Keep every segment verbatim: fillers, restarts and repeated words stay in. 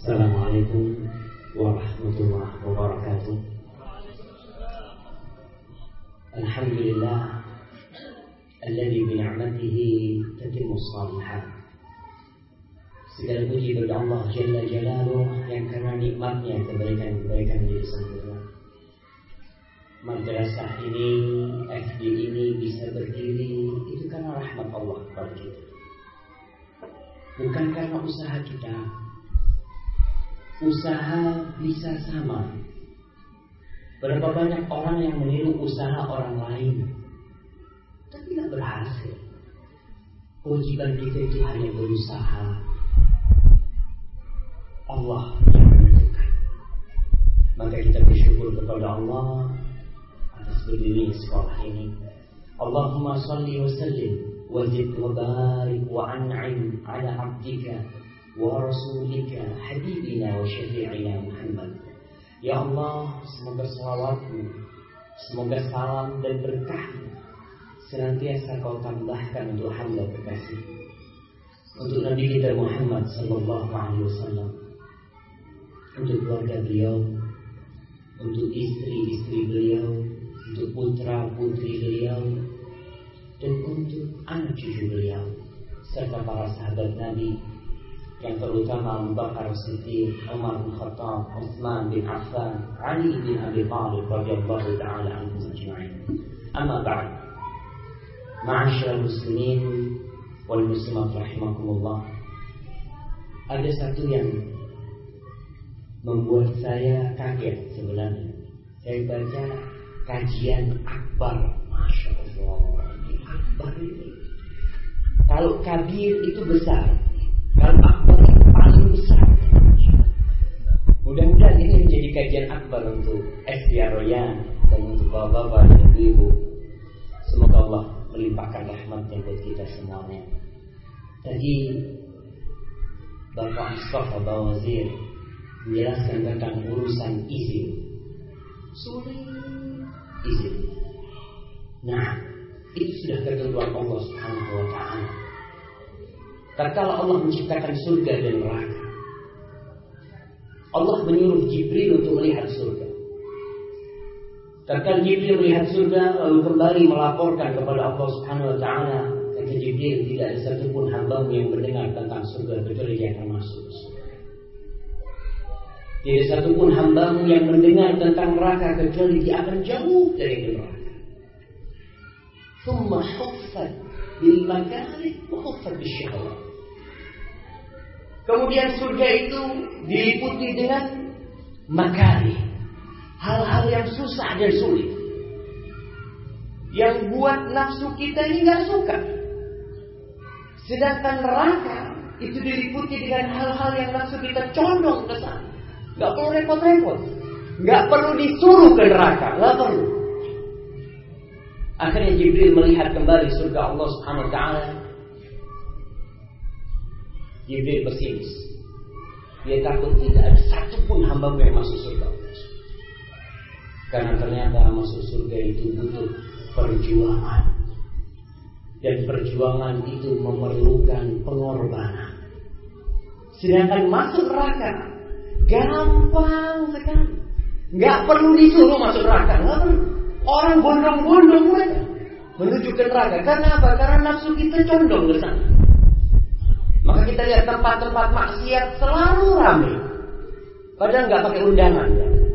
Assalamualaikum warahmatullahi wabarakatuh. Alhamdulillah alladzi bi ni'matihi tatimmu shalihat. Segala puji bagi Allah Jalla Jalaluh yang karena nikmatnya kebaikan-kebaikan menjadi sempurna. Madrasah ini, F D ini bisa berdiri itu karena rahmat Allah kepada kita. Bukan karena usaha kita. Usaha bisa sama. Berapa banyak orang yang meniru usaha orang lain, tapi tidak berhasil. Kewajiban kita itu hanya berusaha. Allah yang menentukan. Maka kita bersyukur kepada Allah atas berdirinya sekolah ini. Allahumma salli wa sallim wa zid wa barik wa an'im ala abdika wa rasulika habibina wa syafi'ina Muhammad. Ya Allah, semoga salawatmu, semoga salam dan berkahmu senantiasa kau tambahkan untuk hamba kekasih, untuk Nabi kita Muhammad sallallahu alaihi wasallam, untuk keluarga beliau, untuk istri-istri beliau, untuk putra-putri beliau, dan untuk anak cucu beliau, serta para sahabat Nabi yang terutama Abu Bakar Siddiq, Umar bin Khattab, Utsman bin Affan, Ali bin Abi Thalib radhiyallahu taala anhum ajma'in. Amma ba'd. Ma'asyiral muslimin wal muslimat rahimakumullah. Ada satu yang membuat saya kaget sebenarnya. Saya baca kajian akbar, masya Allah, akbar ini. Kalau kabir itu besar, kalau akbar itu paling besar. Mudah-mudahan ini menjadi kajian akbar untuk S D A Royan dan untuk bapak-bapak dan ibu. Semoga Allah melimpahkan rahmatnya buat kita semuanya. Tadi Bapak Mustafa Bawazir menjelaskan tentang urusan izin. Sulit izin. Nah, itu sudah ketentuan Allah Subhanahu wa taala. Tatkala Allah menciptakan surga dan neraka, Allah menyuruh Jibril untuk melihat surga. Tatkala Jibril melihat surga lalu kembali melaporkan kepada Allah Subhanahu wa taala, kata Jibril, tidak ada satupun hambamu yang mendengar tentang surga kecuali dia akan masuk surga. Tidak satupun hambamu yang mendengar tentang neraka kecuali dia akan jauh dari neraka. Thumma huffat bil makarih wa huffat bis syahwat. Kemudian surga itu diliputi dengan makarih, hal-hal yang susah dan sulit, yang buat nafsu kita ini gak suka. Sedangkan neraka itu diliputi dengan hal-hal yang nafsu kita condong ke sana. Gak perlu repot-repot, gak perlu disuruh ke neraka, gak perlu. Akhirnya Jibril melihat kembali surga Allah Subhanahu wa taala. Jibril pesimis. Dia takut tidak ada satupun hambamu yang masuk surga. Karena ternyata masuk surga itu butuh perjuangan. Dan perjuangan itu memerlukan pengorbanan. Sedangkan masuk neraka gampang sekali. Gak perlu disuruh masuk neraka. Gak perlu. Orang bondong-bondong mereka menuju ke neraka. Karena apa? Karena nafsu kita condong ke sana. Maka kita lihat tempat-tempat maksiat selalu ramai, padahal nggak pakai undangan.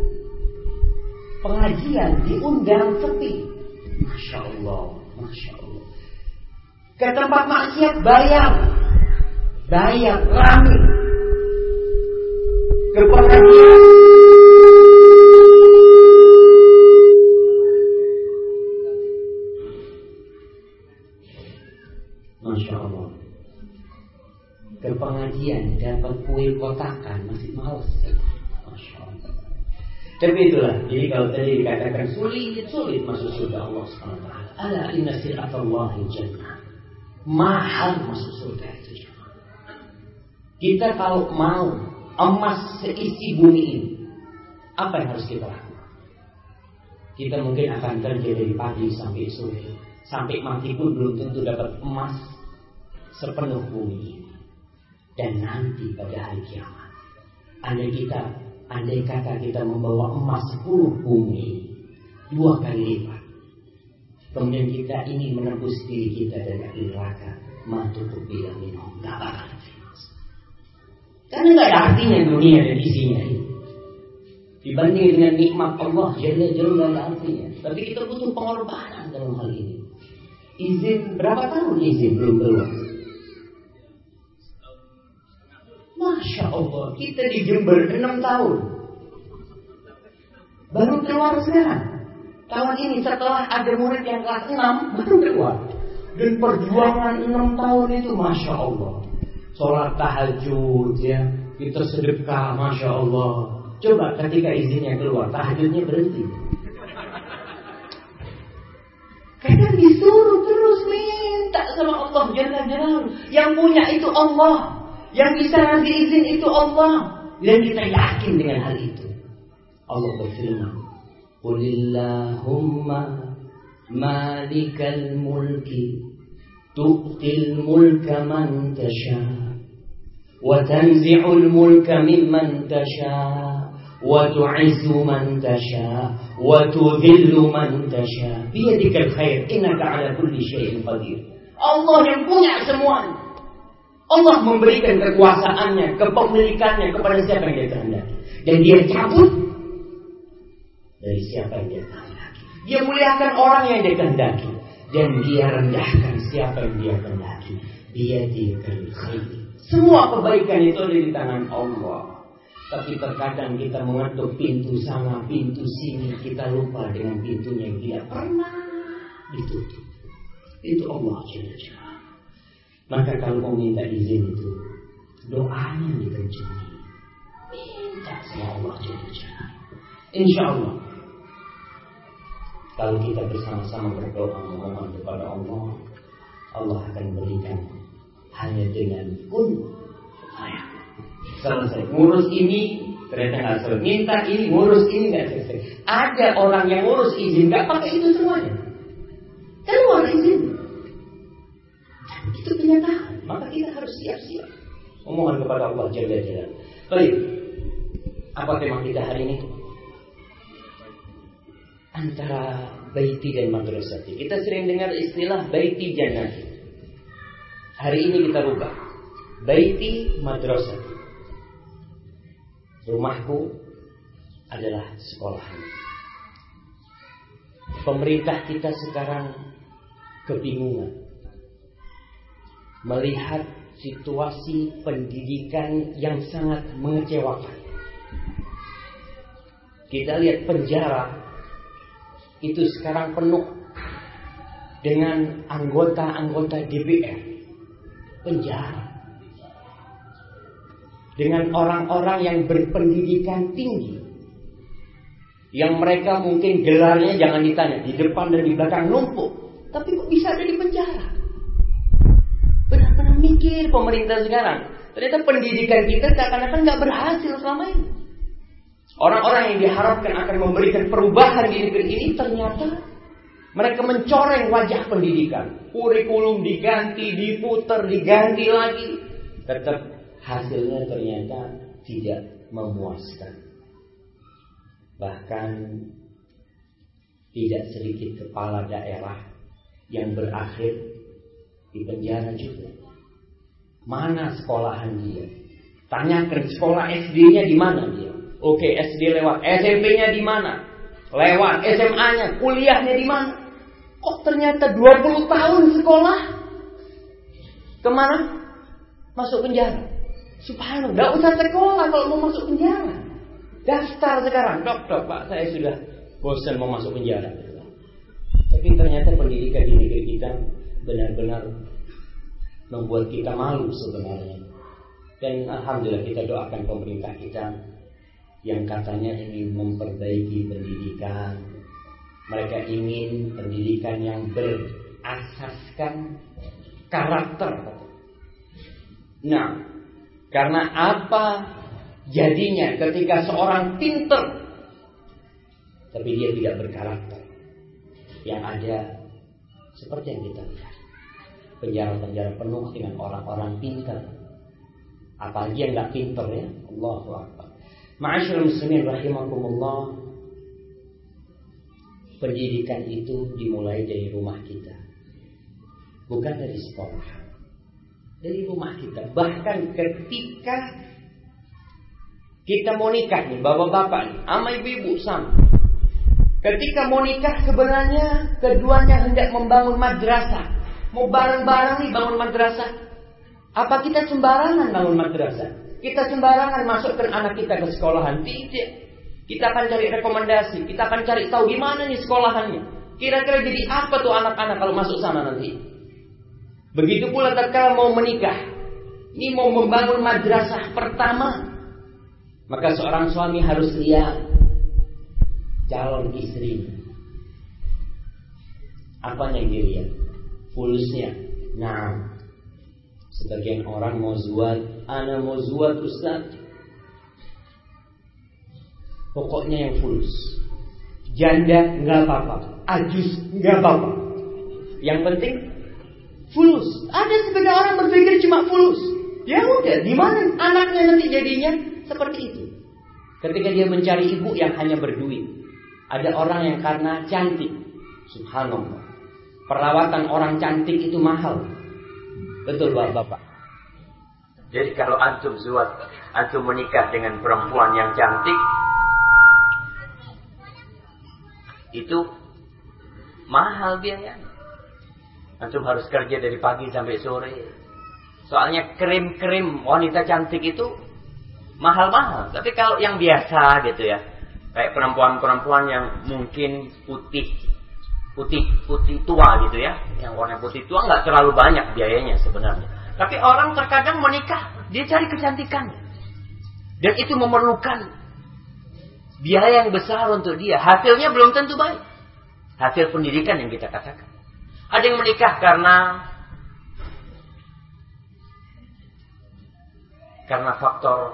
Pengajian diundang sepi, masya Allah, masya Allah. Ke tempat maksiat bayar, bayar ramai. Ke pengajian masya Allah. Ke pengajian dapat kue kotakan masih malas. Masya Allah. Tapi itulah. Jadi kalau tadi dikatakan sulit, sulit masuk surga Allah subhanahu wa taala. Ala inna sir'atallahi jannah. Mahal masuk surga itu. Kita kalau mau emas seisi bumi ini, apa yang harus kita lakukan? Kita mungkin akan kerja dari pagi sampai sore, sampai mati pun belum tentu dapat emas sepenuh bumi ini. Dan nanti pada hari kiamat Andai kita, andai kata kita membawa emas sepuluh bumi, dua kali lipat, kemudian kita ingin menembus diri kita dari api neraka, matu bilang minum, nggak bakal terima. Karena nggak ada artinya dunia dan isinya ini. Dibanding dengan nikmat Allah, jauh-jauh nggak ada artinya. Tapi kita butuh pengorbanan dalam hal ini. Izin berapa tahun izin belum keluar? Masya Allah, kita di Jember enam tahun baru keluar sekarang. Tahun ini setelah ada murid yang kelas enam baru keluar. Dan perjuangan enam tahun itu Masya Allah. Sholat tahajud ya, kita sedekah Masya Allah. Coba ketika izinnya keluar, tahajudnya berhenti. Karena disuruh terus minta sama Allah Jalla Jalaluhu. Yang punya itu Allah, yang bisa ngasih izin itu Allah. Dan kita yakin dengan hal itu. Allah berfirman, Qulillahumma malikal mulki tu'til mulka man tasha wa tanzi'ul mulka mimman tasha wa tu'izzu man tasha wa tudhillu man tasha biyadikal khair innaka 'ala kulli syai'in qadir. Allah yang punya semuanya. Allah memberikan kekuasaannya, kepemilikannya kepada siapa yang dia kehendaki, dan dia cabut dari siapa yang dia kehendaki. Dia muliakan orang yang dia kehendaki, dan dia rendahkan siapa yang dia kehendaki. Biyadikal khair. Semua kebaikan itu ada di tangan Allah. Tapi terkadang kita mengetuk pintu sana, pintu sini, kita lupa dengan pintunya yang tidak pernah ditutup. Itu Allah Jalla. Maka kalau mau minta izin itu, doanya dikencangkan. Minta sama Allah Jalla. Insya Allah, kalau kita bersama-sama berdoa memohon kepada Allah, Allah akan berikan hanya dengan kun fayakun. Selesai. Ngurus ini ternyata nggak selesai. Minta ini, ngurus ini nggak selesai. Ada orang yang ngurus izin nggak pakai itu semuanya. Keluar izin. Itu kenyataan. Maka kita harus siap-siap memohon kepada Allah Jalla Jalaluhu. Baik. Apa tema kita hari ini? Antara baiti dan madrasati. Kita sering dengar istilah baiti jannati. Hari ini kita rubah. Baiti madrasati. Rumahku adalah sekolahan. Pemerintah kita sekarang kebingungan melihat situasi pendidikan yang sangat mengecewakan. Kita lihat penjara itu sekarang penuh dengan anggota-anggota D P R. Penjara dengan orang-orang yang berpendidikan tinggi, yang mereka mungkin gelarnya jangan ditanya, di depan dan di belakang numpuk, tapi kok bisa ada di penjara? Benar-benar mikir pemerintah sekarang. Ternyata pendidikan kita seakan-akan nggak berhasil selama ini. Orang-orang yang diharapkan akan memberikan perubahan di negeri ini, ternyata mereka mencoreng wajah pendidikan. Kurikulum diganti, diputar, diganti lagi. Tetap hasilnya ternyata tidak memuaskan. Bahkan tidak sedikit kepala daerah yang berakhir di penjara juga. Mana sekolahan dia? Tanyakan sekolah S D-nya di mana dia? Oke, S D lewat, S M P-nya di mana? Lewat, S M A-nya, kuliahnya di mana? Kok ternyata dua puluh tahun sekolah? Kemana? Masuk penjara. Subhanallah, gak usah sekolah kalau mau masuk penjara. Daftar sekarang, dok, dok, pak, saya sudah bosan mau masuk penjara. Tapi ternyata pendidikan di negeri kita benar-benar membuat kita malu sebenarnya. Dan alhamdulillah kita doakan pemerintah kita yang katanya ingin memperbaiki pendidikan. Mereka ingin pendidikan yang berasaskan karakter. Nah, karena apa jadinya ketika seorang pintar tapi dia tidak berkarakter? Yang ada seperti yang kita lihat, penjara-penjara penuh dengan orang-orang pintar. Apalagi yang nggak pintar ya, Allahu Akbar. Ma'asyiral muslimin rahimakumullah, pendidikan itu dimulai dari rumah kita, bukan dari sekolah, dari rumah kita. Bahkan ketika kita mau nikah nih, bapak-bapak nih, sama ibu-ibu sama. Ketika mau nikah sebenarnya keduanya hendak membangun madrasah, mau bareng-bareng nih bangun madrasah. Apa kita sembarangan bangun madrasah? Kita sembarangan masukkan anak kita ke sekolahan? Tidak. Kita akan cari rekomendasi. Kita akan cari tahu gimana nih sekolahannya. Kira-kira jadi apa tuh anak-anak kalau masuk sana nanti. Begitu pula tatkala mau menikah. Ini mau membangun madrasah pertama. Maka seorang suami harus lihat calon istri. Apanya yang dilihat? Fulusnya. Nah, sebagian orang mau zuat, ana mau zuat Ustaz. Pokoknya yang fulus. Janda enggak apa-apa, ajus enggak apa-apa. Yang penting fulus. Ada sebagian orang berpikir cuma fulus. Ya udah, di mana anaknya nanti jadinya seperti itu. Ketika dia mencari ibu yang hanya berduit. Ada orang yang karena cantik. Subhanallah. Perawatan orang cantik itu mahal. Betul Bapak. Jadi kalau antum zuat, antum menikah dengan perempuan yang cantik, itu mahal biayanya. Antum harus kerja dari pagi sampai sore. Soalnya krim-krim wanita cantik itu mahal-mahal. Tapi kalau yang biasa gitu ya, kayak perempuan-perempuan yang mungkin putih putih putih tua gitu ya, yang warna putih tua nggak terlalu banyak biayanya sebenarnya. Tapi orang terkadang menikah dia cari kecantikan, dan itu memerlukan biaya yang besar untuk dia. Hasilnya belum tentu baik. Hasil pendidikan yang kita katakan. Ada yang menikah karena karena faktor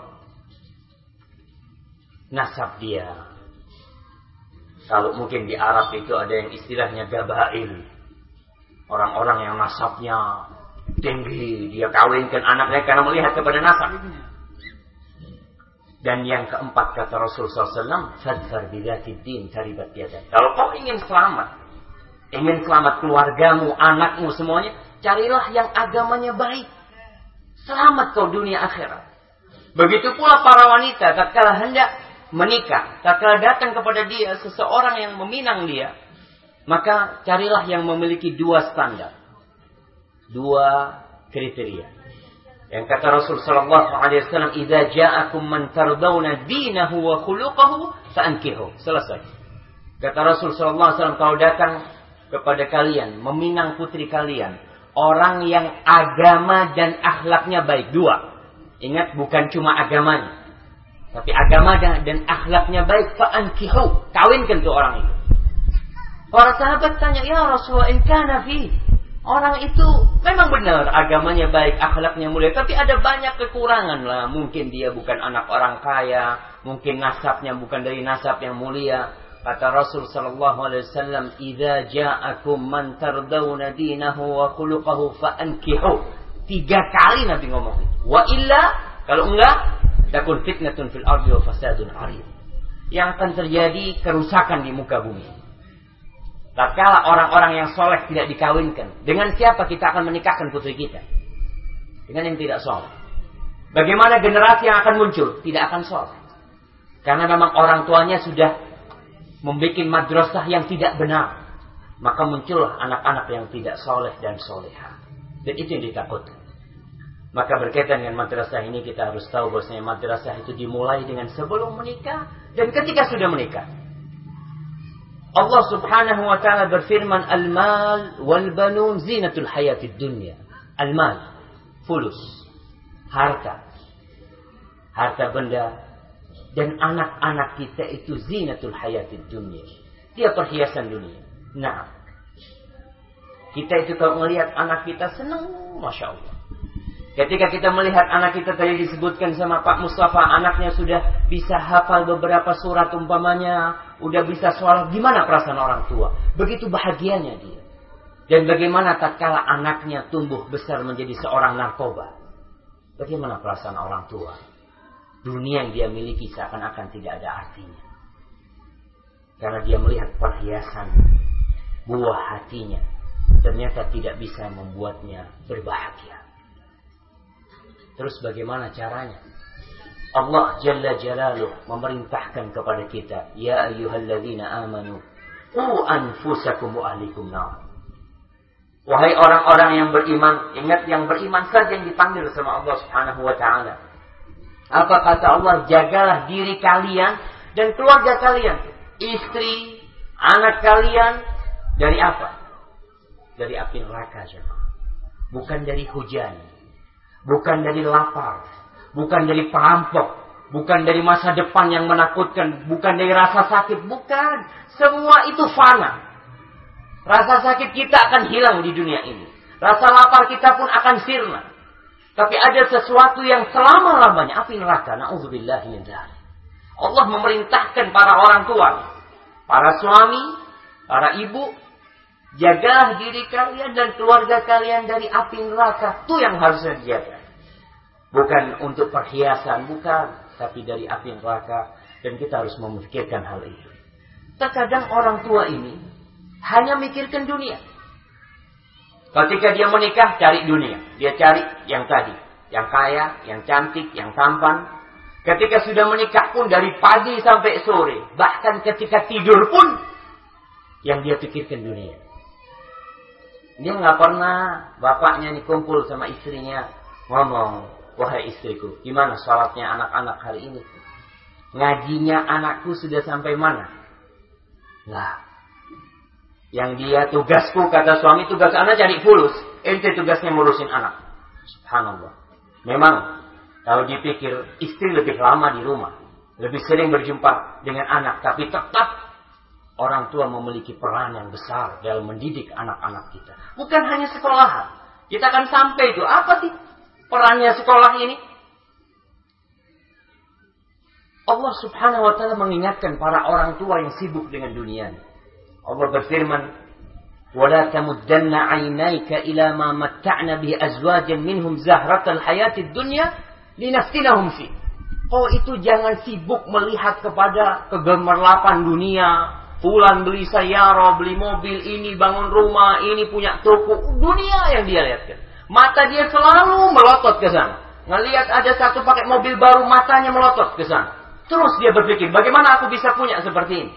nasab dia. Kalau mungkin di Arab itu ada yang istilahnya gabail. Orang-orang yang nasabnya tinggi, dia kawinkan anaknya karena melihat kepada nasab. Dan yang keempat kata Rasul sallallahu alaihi wasallam, fadfar bidzatid din taribat yadak. Kalau kau ingin selamat, ingin selamat keluargamu, anakmu semuanya, carilah yang agamanya baik. Selamat kau dunia akhirat. Begitu pula para wanita tatkala hendak menikah, tatkala datang kepada dia seseorang yang meminang dia, maka carilah yang memiliki dua standar, dua kriteria. Yang kata Rasul sallallahu alaihi wasallam, "Idza ja'akum man tardawna dinahu wa khuluquhu fa'ankihu." Selesai. Kata Rasul sallallahu alaihi wasallam, kalau datang kepada kalian, meminang putri kalian, orang yang agama dan akhlaknya baik, dua. Ingat, bukan cuma agamanya, tapi agama dan, dan akhlaknya baik, fa'ankihu, kawinkan tuh orang itu. Para sahabat tanya, "Ya Rasulullah, in kana fi." Orang itu memang benar agamanya baik, akhlaknya mulia, tapi ada banyak kekurangan lah. Mungkin dia bukan anak orang kaya, mungkin nasabnya bukan dari nasab yang mulia. Kata Rasul sallallahu alaihi wasallam, "Idza ja'akum man tardawna dinahu wa khuluquhu fa'ankihu." Tiga kali Nabi ngomong itu. Wa illa, kalau enggak, takun fitnatun fil ardi wa fasadun 'arid. Yang akan terjadi kerusakan di muka bumi. Tatkala orang-orang yang soleh tidak dikawinkan, dengan siapa kita akan menikahkan putri kita? Dengan yang tidak soleh. Bagaimana generasi yang akan muncul? Tidak akan soleh. Karena memang orang tuanya sudah membuat madrasah yang tidak benar. Maka muncullah anak-anak yang tidak soleh dan solehah. Dan itu yang ditakutkan. Maka berkaitan dengan madrasah ini, kita harus tahu bahwasanya madrasah itu dimulai dengan sebelum menikah dan ketika sudah menikah. Allah subhanahu wa ta'ala berfirman, "Al-mal wal-banun zinatul hayatid dunya." Al-mal, fulus, harta, harta benda, dan anak-anak kita itu zinatul hayatid dunya. Dia perhiasan dunia. Nah, kita itu kalau melihat anak kita senang, Masya Allah. Ketika kita melihat anak kita, tadi disebutkan sama Pak Mustafa, anaknya sudah bisa hafal beberapa surat umpamanya, udah bisa sholat, gimana perasaan orang tua? Begitu bahagianya dia. Dan bagaimana tatkala anaknya tumbuh besar menjadi seorang narkoba? Bagaimana perasaan orang tua? dunia yang dia miliki seakan-akan tidak ada artinya. Karena dia melihat perhiasan buah hatinya ternyata tidak bisa membuatnya berbahagia. Terus bagaimana caranya? Allah Jalla Jalaluh memerintahkan kepada kita, ya ayyuhalladzina amanu qu anfusakum wa ahlikum nar. Wahai orang-orang yang beriman, ingat yang beriman saja yang dipanggil sama Allah Subhanahu wa taala. Apa kata Allah? Jagalah diri kalian dan keluarga kalian, istri, anak kalian dari apa? Dari api neraka, jemaah. Bukan dari hujan, bukan dari lapar, bukan dari perampok, bukan dari masa depan yang menakutkan, bukan dari rasa sakit, bukan. Semua itu fana. Rasa sakit kita akan hilang di dunia ini. Rasa lapar kita pun akan sirna. Tapi ada sesuatu yang selama-lamanya, api neraka. Na'udzubillahi min dzalik. Allah memerintahkan para orang tua, para suami, para ibu, jagalah diri kalian dan keluarga kalian dari api neraka. Itu yang harus dijaga. Bukan untuk perhiasan, bukan. Tapi dari api neraka. Dan kita harus memikirkan hal itu. Terkadang orang tua ini hanya mikirkan dunia. Ketika dia menikah, cari dunia. Dia cari yang tadi. Yang kaya, yang cantik, yang tampan. Ketika sudah menikah pun dari pagi sampai sore. Bahkan ketika tidur pun yang dia pikirkan dunia. Dia nggak pernah bapaknya nih kumpul sama istrinya. Ngomong, wahai istriku, gimana sholatnya anak-anak hari ini? Ngajinya anakku sudah sampai mana? Nah, yang dia tugasku, kata suami, tugas anak cari fulus. Ente tugasnya ngurusin anak. Subhanallah. Memang kalau dipikir istri lebih lama di rumah, lebih sering berjumpa dengan anak, tapi tetap orang tua memiliki peran yang besar dalam mendidik anak-anak kita. Bukan hanya sekolahan. Kita akan sampai itu. Apa sih perannya sekolah ini? Allah Subhanahu wa taala mengingatkan para orang tua yang sibuk dengan dunia. Allah berfirman, "Wala tamuddanna 'ainaika ila ma matta'na bi azwajan minhum zahratal hayatid dunya linaftinahum fi." Oh, itu jangan sibuk melihat kepada kegemerlapan dunia. Fulan beli sayara, beli mobil, ini bangun rumah, ini punya toko. Dunia yang dia lihatkan. Mata dia selalu melotot ke sana. Ngelihat ada satu pakai mobil baru, matanya melotot ke sana. Terus dia berpikir, bagaimana aku bisa punya seperti ini?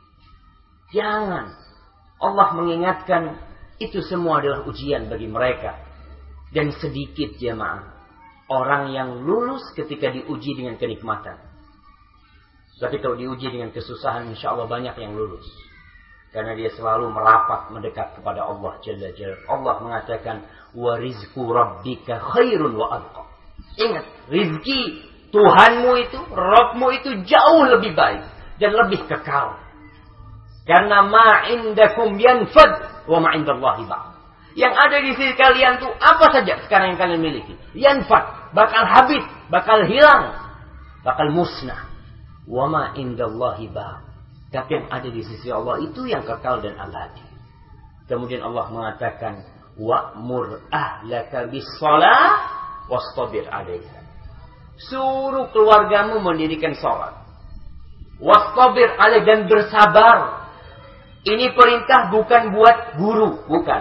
Jangan. Allah mengingatkan, itu semua adalah ujian bagi mereka. Dan sedikit jemaah orang yang lulus ketika diuji dengan kenikmatan. Tapi kalau diuji dengan kesusahan, insya Allah banyak yang lulus. Karena dia selalu merapat mendekat kepada Allah Jalla Jalla. Allah mengatakan, wa rizqu rabbika khairun wa abqa. Ingat, rizki Tuhanmu itu, Rabbmu itu jauh lebih baik dan lebih kekal. Karena ma indakum yanfad wa ma indallahi baq. Yang ada di sisi kalian tuh apa saja sekarang yang kalian miliki, yanfad, bakal habis, bakal hilang, bakal musnah. Wa ma indallahi baq. Tapi yang ada di sisi Allah itu yang kekal dan abadi. Kemudian Allah mengatakan, wa'mur ahlaka bis-shalah wastabir 'alaiha. Suruh keluargamu mendirikan sholat. Wastabir 'alaiha, dan bersabar. Ini perintah bukan buat guru, bukan.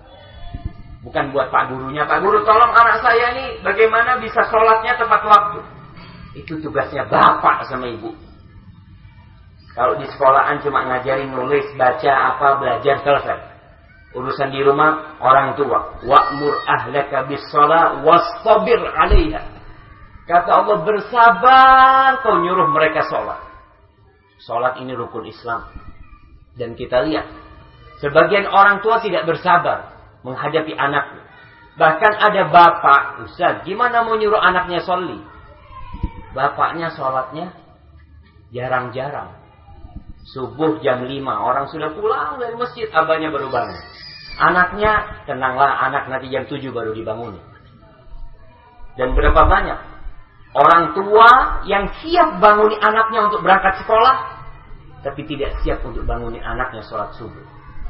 Bukan buat pak gurunya. Pak guru, tolong anak saya ini bagaimana bisa sholatnya tepat waktu. Itu tugasnya bapak sama ibu. Kalau di sekolahan cuma ngajarin nulis, baca, apa, belajar, selesai. Urusan di rumah orang tua. Wa'mur ahlaka bis-shalah wastabir 'alaiha. Kata Allah, bersabar kau nyuruh mereka sholat. Sholat ini rukun Islam. Dan kita lihat, sebagian orang tua tidak bersabar menghadapi anaknya. Bahkan ada bapak, Ustaz, gimana mau nyuruh anaknya sholli? Bapaknya sholatnya jarang-jarang. Subuh jam lima, orang sudah pulang dari masjid, abahnya baru bangun. Anaknya, tenanglah anak, nanti jam tujuh baru dibangun. Dan berapa banyak orang tua yang siap bangunin anaknya untuk berangkat sekolah, tapi tidak siap untuk bangunin anaknya sholat subuh.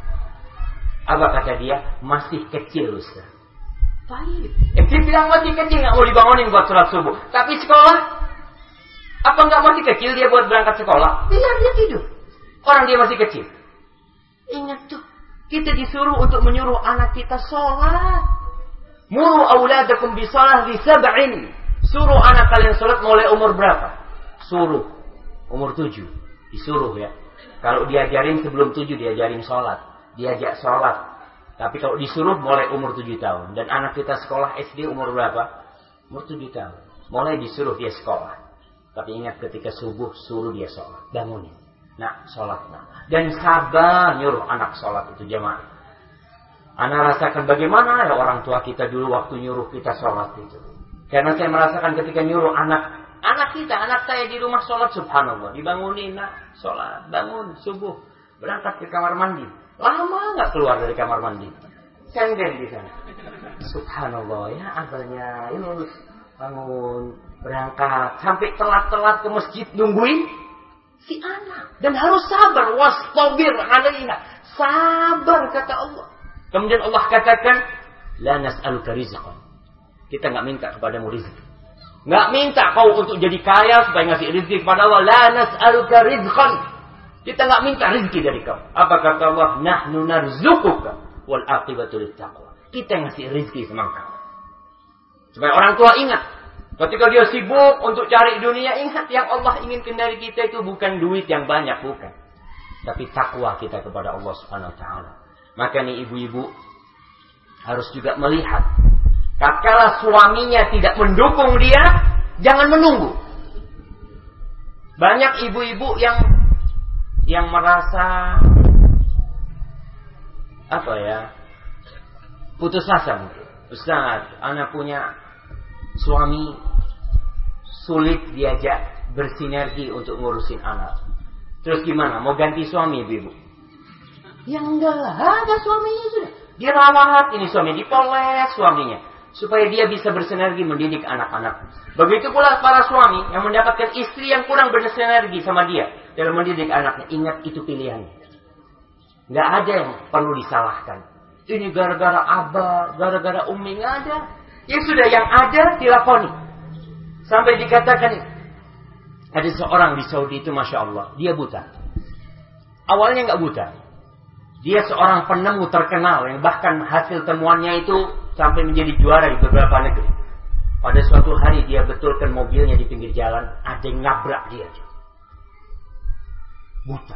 Apa kata dia? Masih kecil, Ustaz. Baik. Eh, dia bilang masih kecil, nggak mau dibangunin buat sholat subuh. Tapi sekolah, Apa enggak masih kecil dia buat berangkat sekolah? Biar dia tidur. Orang dia masih kecil. Ingat tuh, kita disuruh untuk menyuruh anak kita sholat. Muru auladakum bisalah li sab'in. Suruh anak kalian sholat mulai umur berapa? Suruh. Umur tujuh. Disuruh ya. Kalau diajarin sebelum tujuh diajarin sholat. Diajak sholat. Tapi kalau disuruh mulai umur tujuh tahun. Dan anak kita sekolah S D umur berapa? Umur tujuh tahun. Mulai disuruh dia sekolah. Tapi ingat ketika subuh suruh dia sholat. Bangunin. Nah sholat. Nah. Dan sabar nyuruh anak sholat itu jamaah. Anak rasakan bagaimana ya orang tua kita dulu waktu nyuruh kita sholat itu. Karena saya merasakan ketika nyuruh anak. Anak kita, anak saya di rumah sholat subhanallah. Dibangunin nak sholat. Bangun subuh. Berangkat ke kamar mandi. Lama nggak keluar dari kamar mandi. Senden di sana. Subhanallah ya abahnya. Ini bangun. Berangkat sampai telat-telat ke masjid nungguin si anak dan harus sabar wastabir alaiha, sabar kata Allah. Kemudian Allah katakan la nas'aluka rizqan, kita nggak minta kepadamu rezeki, nggak minta kau untuk jadi kaya supaya ngasih rezeki kepada Allah. La nas'aluka rizqan, kita nggak minta rezeki dari kau. Apa kata Allah? Nahnu narzuquka wal aqibatu littaqwa, kita ngasih rezeki sama kau supaya orang tua ingat. Ketika dia sibuk untuk cari dunia, ingat yang Allah inginkan dari kita itu bukan duit yang banyak, bukan. Tapi takwa kita kepada Allah Subhanahu wa taala. Maka nih ibu-ibu harus juga melihat, tatkala suaminya tidak mendukung dia, jangan menunggu. Banyak ibu-ibu yang yang merasa apa ya? Putus asa mungkin. Ustaz, anak punya suami sulit diajak bersinergi untuk ngurusin anak. Terus gimana? Mau ganti suami ibu? Ya enggak lah, ada suaminya sudah. Dirawat ini suami, dipoles suaminya. Supaya dia bisa bersinergi mendidik anak-anak. Begitu pula para suami yang mendapatkan istri yang kurang bersinergi sama dia dalam mendidik anaknya. Ingat itu pilihannya. Enggak ada yang perlu disalahkan. Ini gara-gara abah, gara-gara umi, enggak ada. Ya sudah, yang ada dilakoni. Sampai dikatakan ada seorang di Saudi itu Masya Allah, dia buta. Awalnya nggak buta. Dia seorang penemu terkenal yang bahkan hasil temuannya itu sampai menjadi juara di beberapa negeri. Pada suatu hari dia betulkan mobilnya di pinggir jalan, ada yang nabrak dia. Buta.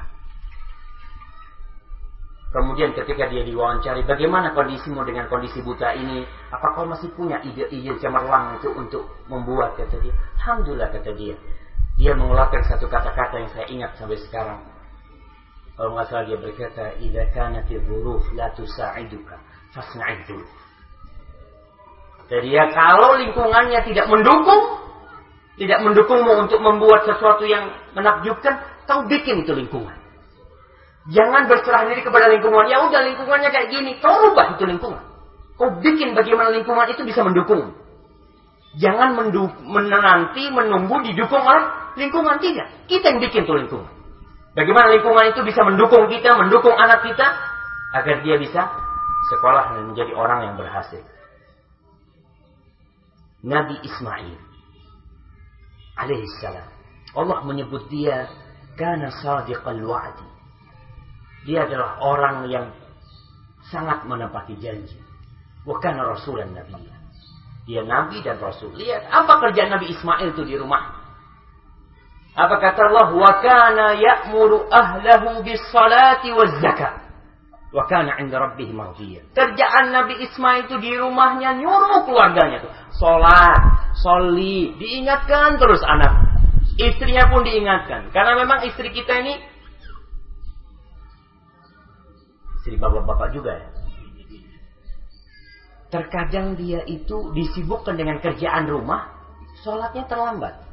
Kemudian ketika dia diwawancari, bagaimana kondisimu dengan kondisi buta ini? Apa kau masih punya ide-ide cemerlang itu untuk membuat, kata dia. Alhamdulillah, kata dia. Dia mengeluarkan satu kata-kata yang saya ingat sampai sekarang. Kalau nggak salah dia berkata, "Idza kanatil dzuruf la tusa'iduka fasna'id dzuruf." Jadi ya, kalau lingkungannya tidak mendukung, tidak mendukungmu untuk membuat sesuatu yang menakjubkan, kau bikin itu lingkungan. Jangan berserah diri kepada lingkungan. Ya udah, lingkungannya kayak gini, kau rubah itu lingkungan. Kau bikin bagaimana lingkungan itu bisa mendukung. Jangan mendu- menanti, menunggu didukung oleh lingkungan, tidak. Kita yang bikin tuh lingkungan. Bagaimana lingkungan itu bisa mendukung kita, mendukung anak kita, agar dia bisa sekolah dan menjadi orang yang berhasil. Nabi Ismail alaihissalam, Allah menyebut dia kana sadiqal wa'di. Dia adalah orang yang sangat menepati janji. Wa kana rasulan nabiyya. Dia nabi dan rasul. Lihat apa kerjaan Nabi Ismail itu di rumah. Apa kata Allah? Wa kana ya'muru ahlahu bis salati waz zakat. Wa kana 'inda rabbih mardiya. Kerjaan Nabi Ismail itu di rumahnya nyuruh keluarganya tuh salat, sholli, diingatkan terus anak. Istrinya pun diingatkan. Karena memang istri kita ini istri bapak-bapak juga ya. Terkadang dia itu disibukkan dengan kerjaan rumah, sholatnya terlambat.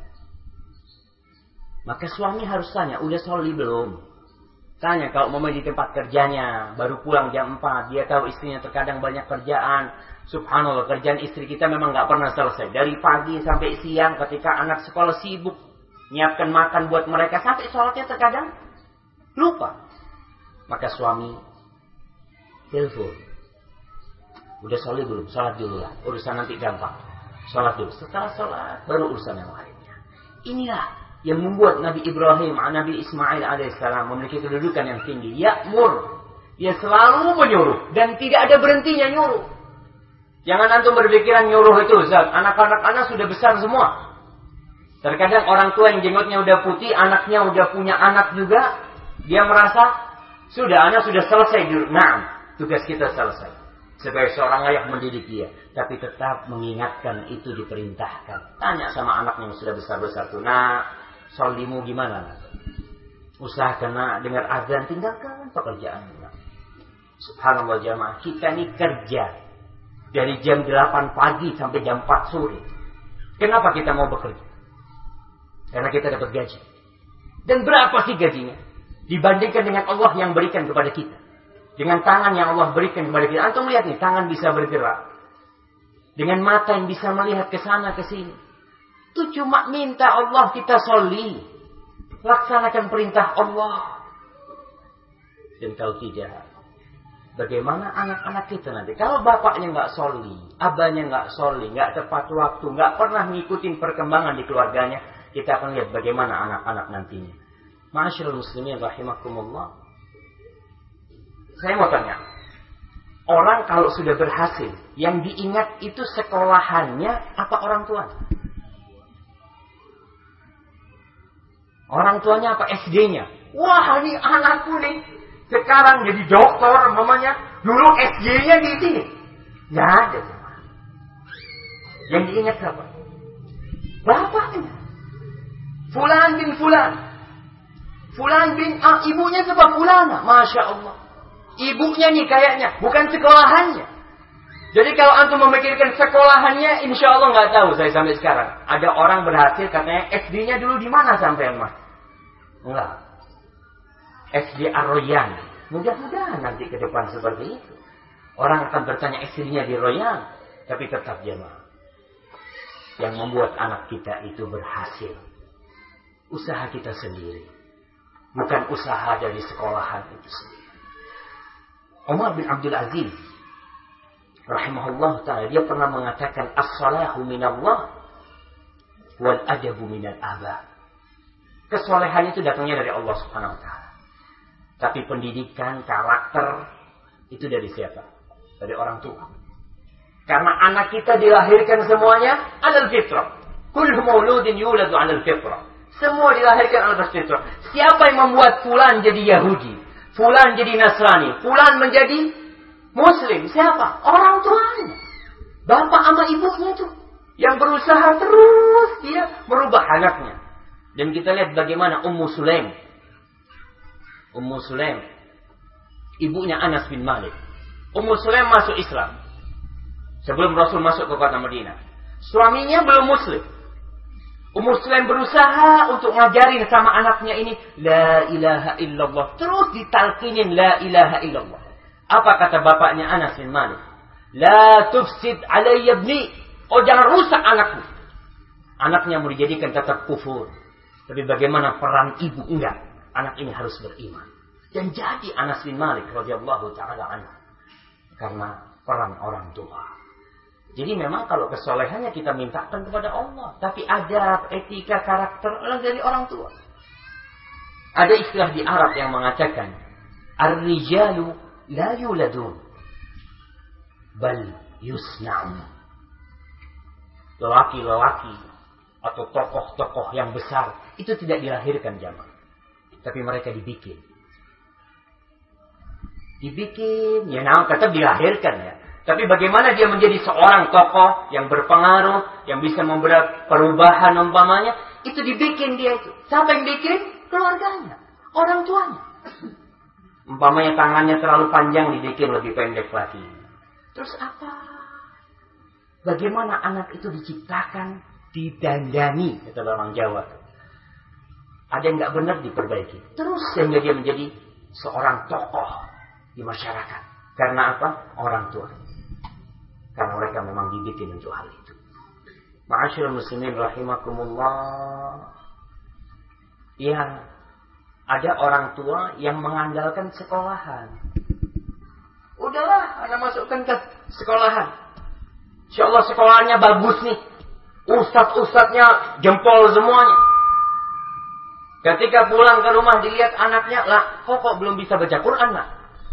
Maka suami harus tanya, udah sholli belum? Tanya kalau mau di tempat kerjanya, baru pulang jam empat, dia tahu istrinya terkadang banyak kerjaan. Subhanallah, kerjaan istri kita memang gak pernah selesai. Dari pagi sampai siang ketika anak sekolah sibuk nyiapkan makan buat mereka, sampai sholatnya terkadang lupa. Maka suami telepon, udah sholat belum? Sholat dulu lah, urusan nanti gampang. Sholat dulu, setelah sholat baru urusan yang lainnya. Inilah yang membuat Nabi Ibrahim, Nabi Ismail alaihissalam memiliki kedudukan yang tinggi. Ya'mur, dia selalu menyuruh dan tidak ada berhentinya nyuruh. Jangan antum berpikiran nyuruh itu, Zat, anak-anak anak sudah besar semua. Terkadang orang tua yang jenggotnya udah putih, anaknya udah punya anak juga, dia merasa sudah anak sudah selesai dulu. Nah, tugas kita selesai. Sebagai seorang ayah mendidik dia, tapi tetap mengingatkan itu diperintahkan. Tanya sama anaknya yang sudah besar-besar tuh, nah, solimu gimana? Nak? Usahakan nak dengar azan, tinggalkan pekerjaan. Nak. Subhanallah jamaah, kita ini kerja dari jam delapan pagi sampai jam empat sore. Kenapa kita mau bekerja? Karena kita dapat gaji. Dan berapa sih gajinya? Dibandingkan dengan Allah yang berikan kepada kita. Dengan tangan yang Allah berikan kepada kita. Antum lihat nih, tangan bisa bergerak. Dengan mata yang bisa melihat ke sana ke sini. Itu cuma minta Allah kita sholli. Laksanakan perintah Allah. Dan kalau tidak, bagaimana anak-anak kita nanti? Kalau bapaknya nggak sholli, abahnya nggak sholli, nggak tepat waktu, nggak pernah ngikutin perkembangan di keluarganya, kita akan lihat bagaimana anak-anak nantinya. Ma'asyiral muslimin rahimakumullah. Saya mau tanya, orang kalau sudah berhasil, yang diingat itu sekolahannya apa orang tuanya? Orang tuanya apa S D-nya? Wah, ini anakku nih, sekarang jadi dokter, mamanya. Dulu S D-nya di sini. Nggak ada. Yang diingat siapa? Bapaknya. Fulan bin Fulan. Fulan bin ah, ibunya sebab Fulana. Masya Allah. Ibunya nih kayaknya, bukan sekolahannya. Jadi kalau antum memikirkan sekolahannya, insya Allah nggak tahu saya sampai sekarang. Ada orang berhasil katanya S D-nya dulu di mana sampai mas? Enggak. S D Ar-Royan. Mudah-mudahan nanti ke depan seperti itu. Orang akan bertanya S D-nya di Royan, tapi tetap jamaah. Yang membuat anak kita itu berhasil, usaha kita sendiri, bukan usaha dari sekolahan itu sendiri. Umar bin Abdul Aziz rahimahullah ta'ala, dia pernah mengatakan as-salahu minallah wal adabu minal aba. Kesolehan itu datangnya dari Allah subhanahu wa ta'ala. Tapi pendidikan, karakter itu dari siapa? Dari orang tua. Karena anak kita dilahirkan semuanya alal fitrah. Kullu mauludin yuladu alal fitrah. Semua dilahirkan alal fitrah. Siapa yang membuat fulan jadi Yahudi? Fulan jadi Nasrani, fulan menjadi Muslim. Siapa? Orang tuanya. Bapak sama ibunya itu. Yang berusaha terus dia merubah anaknya. Dan kita lihat bagaimana Ummu Sulaim. Ummu Sulaim. Ibunya Anas bin Malik. Ummu Sulaim masuk Islam. Sebelum Rasul masuk ke kota Madinah. Suaminya belum Muslim. Ummu Sulaim berusaha untuk ngajarin sama anaknya ini la ilaha illallah. Terus ditalkinin la ilaha illallah. Apa kata bapaknya Anas bin Malik? La tufsid alayya ibni. Oh, jangan rusak anakku. Anaknya mau dijadikan tetap kufur. Tapi bagaimana peran ibu? Enggak. Anak ini harus beriman. Dan jadi Anas bin Malik radhiyallahu taala anhu. Karena peran orang tua. Jadi memang kalau kesolehannya kita mintakan kepada Allah. Tapi adab, etika, karakter adalah dari orang tua. Ada istilah di Arab yang mengatakan, Ar-rijalu la yuladun, bal yusna'un. Lelaki-lelaki atau tokoh-tokoh yang besar itu tidak dilahirkan jamaah. Tapi mereka dibikin. Dibikin, ya nah, kata dilahirkan ya. Tapi bagaimana dia menjadi seorang tokoh yang berpengaruh, yang bisa membuat perubahan umpamanya, itu dibikin dia itu. Siapa yang bikin? Keluarganya, orang tuanya. Umpamanya tangannya terlalu panjang, dibikin lebih pendek lagi. Terus apa? Bagaimana anak itu diciptakan, didandani, kata orang Jawa. Ada yang nggak benar diperbaiki. Terus sehingga dia menjadi seorang tokoh di masyarakat. Karena apa? Orang tua. Karena mereka memang dibikin untuk hal itu. Ma'asyiral muslimin rahimakumullah. Ya, ada orang tua yang mengandalkan sekolahan. Udahlah, anak masukkan ke sekolahan. Insya Allah sekolahannya bagus nih. Ustadz-ustadznya jempol semuanya. Ketika pulang ke rumah dilihat anaknya, lah kok kok belum bisa baca Quran nak?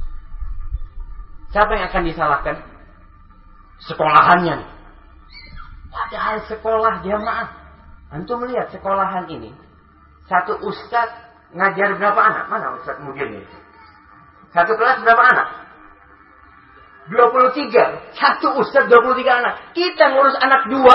Siapa yang akan disalahkan? Sekolahannya. Padahal sekolah jamaah. Antum melihat sekolahan ini, satu ustaz ngajar berapa anak? Mana ustaz kemudian ini? Satu kelas berapa anak? dua puluh tiga. Satu ustaz dua puluh tiga anak. Kita ngurus anak dua,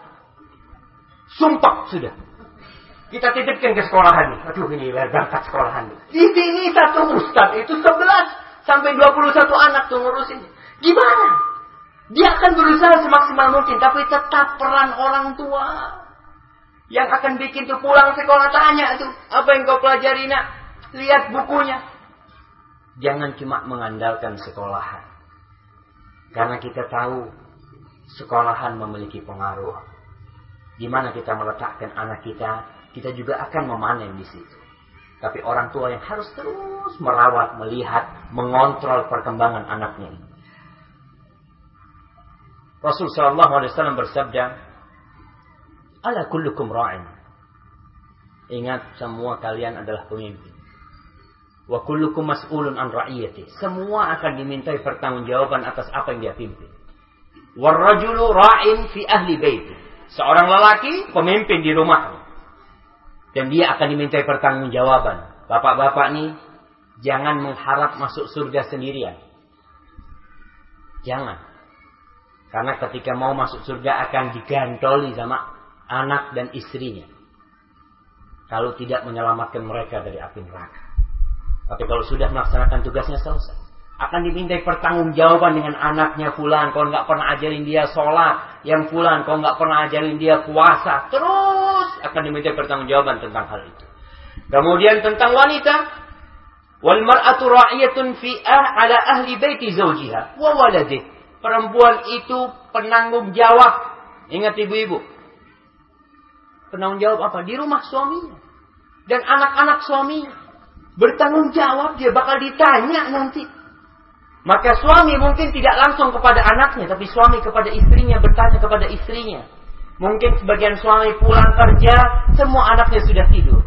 sumpah sudah. Kita titipkan ke sekolahan ini. Aduh ini berangkat sekolahan ini. Di sini satu ustaz itu sebelas sampai dua puluh satu anak tuh ngurusin. Gimana? Dia akan berusaha semaksimal mungkin, tapi tetap peran orang tua yang akan bikin tuh pulang sekolah, tanya tuh, apa yang kau pelajari nak? Lihat bukunya. Jangan cuma mengandalkan sekolahan. Karena kita tahu sekolahan memiliki pengaruh. Di mana kita meletakkan anak kita, kita juga akan memanen di situ. Tapi orang tua yang harus terus merawat, melihat, mengontrol perkembangan anaknya. Rasul sallallahu alaihi wasallam bersabda, "Ala kullukum ra'in." Ingat, semua kalian adalah pemimpin. Wa kullukum mas'ulun an ra'iyati. Semua akan dimintai pertanggungjawaban atas apa yang dia pimpin. War rajulu ra'in fi ahli baiti. Seorang lelaki pemimpin di rumahnya. Dan dia akan dimintai pertanggungjawaban. Bapak-bapak nih, jangan mengharap masuk surga sendirian. Jangan. Karena ketika mau masuk surga akan digantoli sama anak dan istrinya. Kalau tidak menyelamatkan mereka dari api neraka. Tapi kalau sudah melaksanakan tugasnya selesai. Akan dimintai pertanggungjawaban dengan anaknya fulan. Kau nggak pernah ajarin dia sholat. Yang fulan kau nggak pernah ajarin dia puasa. Terus akan dimintai pertanggungjawaban tentang hal itu. Kemudian tentang wanita. Wal mar'atu ra'iyatun fi ala ahli baiti zawjiha wa waladih. Perempuan itu penanggung jawab. Ingat ibu-ibu. Penanggung jawab apa? Di rumah suaminya. Dan anak-anak suaminya. Bertanggung jawab, dia bakal ditanya nanti. Maka suami mungkin tidak langsung kepada anaknya, tapi suami kepada istrinya, bertanya kepada istrinya. Mungkin sebagian suami pulang kerja, semua anaknya sudah tidur.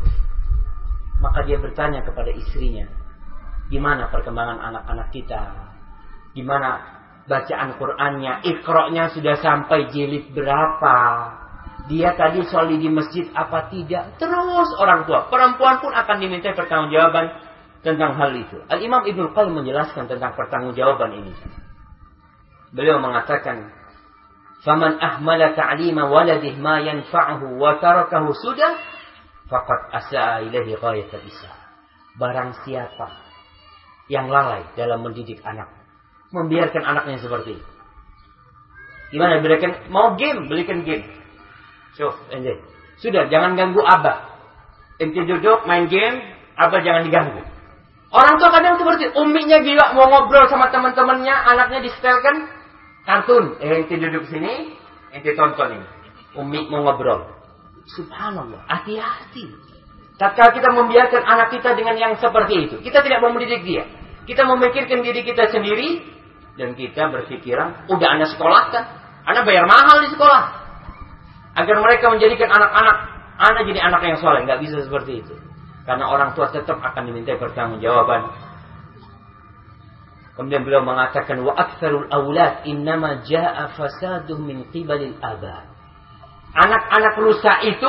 Maka dia bertanya kepada istrinya, gimana perkembangan anak-anak kita? Gimana bacaan Qur'annya? Iqra'nya sudah sampai jilid berapa? Dia tadi sholli di masjid apa tidak? Terus orang tua, perempuan pun akan diminta pertanggungjawaban tentang hal itu. Al-Imam Ibnu Qayyim menjelaskan tentang pertanggungjawaban ini. Beliau mengatakan, "Faman ahmala ta'lima waladih ma yanfa'uhu wa tarakahu sudah, faqad asa'a ilaihi ghayatal isa." Barang siapa yang lalai dalam mendidik anak, membiarkan anaknya seperti itu. Gimana berikan mau game, belikan game. So, ente. Sudah, jangan ganggu abah. Ente duduk main game, abah jangan diganggu. Orang tua kadang seperti umminya gila mau ngobrol sama teman-temannya, anaknya disetelkan kartun. Eh, ente duduk sini, ente tonton ini. Ummi mau ngobrol. Subhanallah, hati-hati. Tatkala kita membiarkan anak kita dengan yang seperti itu, kita tidak mau mendidik dia. Kita memikirkan diri kita sendiri dan kita berpikiran, udah anak sekolah kan, anak bayar mahal di sekolah. Agar mereka menjadikan anak-anak, anak jadi anak yang soleh. Nggak bisa seperti itu. Karena orang tua tetap akan dimintai pertanggungjawaban. Kemudian beliau mengatakan, wa aktsarul aulad innama jaa fasaduh min qibalil aba. Anak-anak rusak itu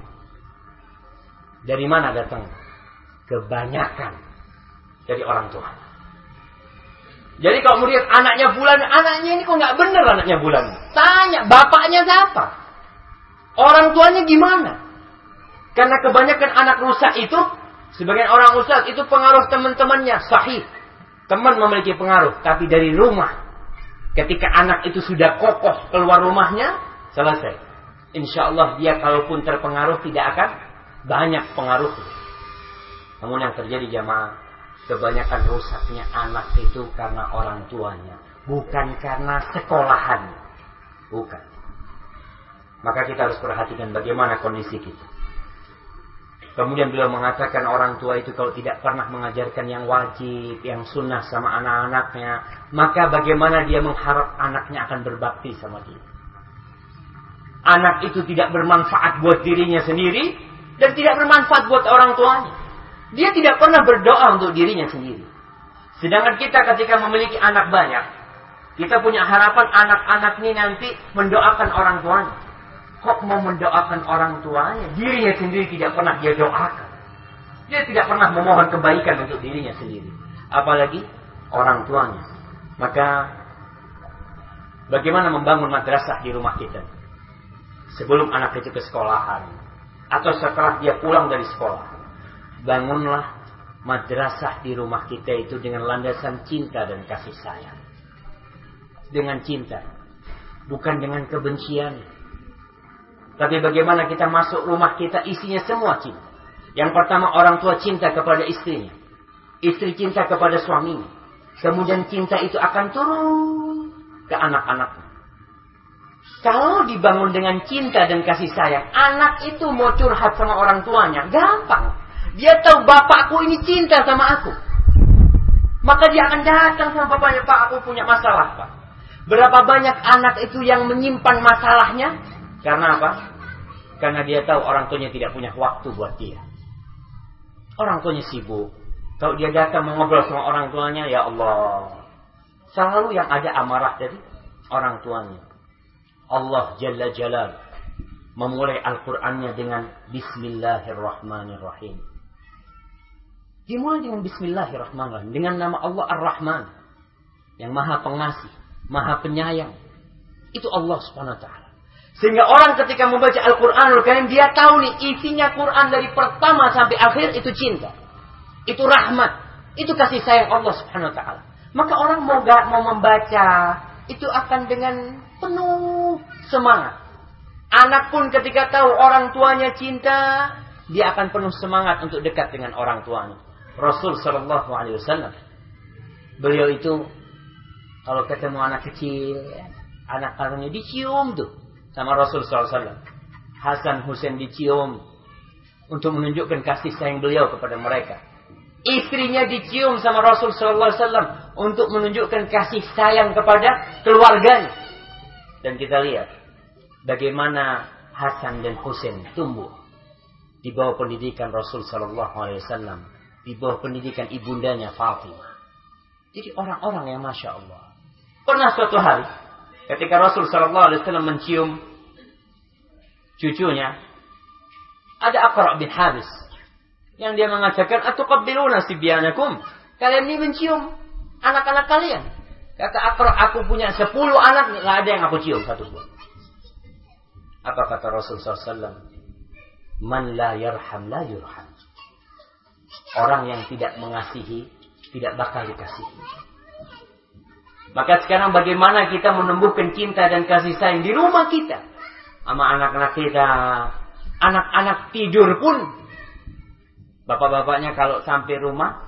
dari mana datang? Kebanyakan dari orang tua. Jadi kalau melihat anaknya bulan, anaknya ini kok nggak bener anaknya bulan. Tanya, bapaknya siapa? Orang tuanya gimana? Karena kebanyakan anak rusak itu, sebagian orang rusak itu pengaruh teman-temannya. Sahih. Teman memiliki pengaruh. Tapi dari rumah. Ketika anak itu sudah kokoh keluar rumahnya, selesai. Insya Allah dia kalaupun terpengaruh tidak akan banyak pengaruh. Namun yang terjadi jamaah, kebanyakan rusaknya anak itu karena orang tuanya. Bukan karena sekolahan. Bukan. Maka kita harus perhatikan bagaimana kondisi kita. Kemudian beliau mengatakan orang tua itu kalau tidak pernah mengajarkan yang wajib, yang sunnah sama anak-anaknya, maka bagaimana dia mengharap anaknya akan berbakti sama dia. Anak itu tidak bermanfaat buat dirinya sendiri, dan tidak bermanfaat buat orang tuanya. Dia tidak pernah berdoa untuk dirinya sendiri. Sedangkan kita ketika memiliki anak banyak, kita punya harapan anak-anak ini nanti mendoakan orang tuanya. Kok mau mendoakan orang tuanya? Dirinya sendiri tidak pernah dia doakan. Dia tidak pernah memohon kebaikan untuk dirinya sendiri. Apalagi orang tuanya. Maka bagaimana membangun madrasah di rumah kita? Sebelum anak itu ke sekolahan. Atau setelah dia pulang dari sekolah. Bangunlah madrasah di rumah kita itu dengan landasan cinta dan kasih sayang. Dengan cinta. Bukan dengan kebencian. Tapi bagaimana kita masuk rumah kita isinya semua cinta. Yang pertama orang tua cinta kepada istrinya. Istri cinta kepada suaminya. Kemudian cinta itu akan turun ke anak-anaknya. Kalau dibangun dengan cinta dan kasih sayang, anak itu mau curhat sama orang tuanya, gampang. Dia tahu bapakku ini cinta sama aku. Maka dia akan datang sama bapaknya, Pak, aku punya masalah, Pak. Berapa banyak anak itu yang menyimpan masalahnya? Karena apa? Karena dia tahu orang tuanya tidak punya waktu buat dia. Orang tuanya sibuk. Kalau dia datang mengobrol sama orang tuanya, ya Allah. Selalu yang ada amarah dari orang tuanya. Allah Jalla Jalal memulai Al-Qur'annya dengan Bismillahirrahmanirrahim. Dimulai dengan Bismillahirrahmanirrahim. Dengan nama Allah Ar-Rahman. Yang maha pengasih, maha penyayang. Itu Allah subhanahu wa ta'ala. Sehingga orang ketika membaca Al-Quranul Karim, dia tahu nih isinya Quran dari pertama sampai akhir itu cinta. Itu rahmat. Itu kasih sayang Allah subhanahu wa ta'ala. Maka orang mau gak mau membaca, itu akan dengan penuh semangat. Anak pun ketika tahu orang tuanya cinta, dia akan penuh semangat untuk dekat dengan orang tuanya. Rasul sallallahu alaihi wasallam, beliau itu kalau ketemu anak kecil, anak kandungnya dicium tuh sama Rasul sallallahu alaihi wasallam. Hasan Husain dicium untuk menunjukkan kasih sayang beliau kepada mereka. Istrinya dicium sama Rasul sallallahu alaihi wasallam untuk menunjukkan kasih sayang kepada keluarganya. Dan kita lihat bagaimana Hasan dan Husain tumbuh di bawah pendidikan Rasul sallallahu alaihi wasallam, di bawah pendidikan ibundanya Fatimah. Jadi orang-orang yang Masya Allah. Pernah suatu hari ketika Rasul sallallahu alaihi wasallam mencium cucunya, ada Aqra' bin Habis yang dia mengatakan, "Atuqabbiluna sibyanakum?" Kalian ini mencium anak-anak kalian. Kata Aqra', "Aku punya sepuluh anak, enggak ada yang aku cium satu pun." Apa kata Rasul sallallahu alaihi wasallam? "Man la yarham la yurham." Orang yang tidak mengasihi tidak bakal dikasihi. Maka sekarang bagaimana kita menumbuhkan cinta dan kasih sayang di rumah kita sama anak-anak kita. Anak-anak tidur pun, bapak-bapaknya kalau sampai rumah,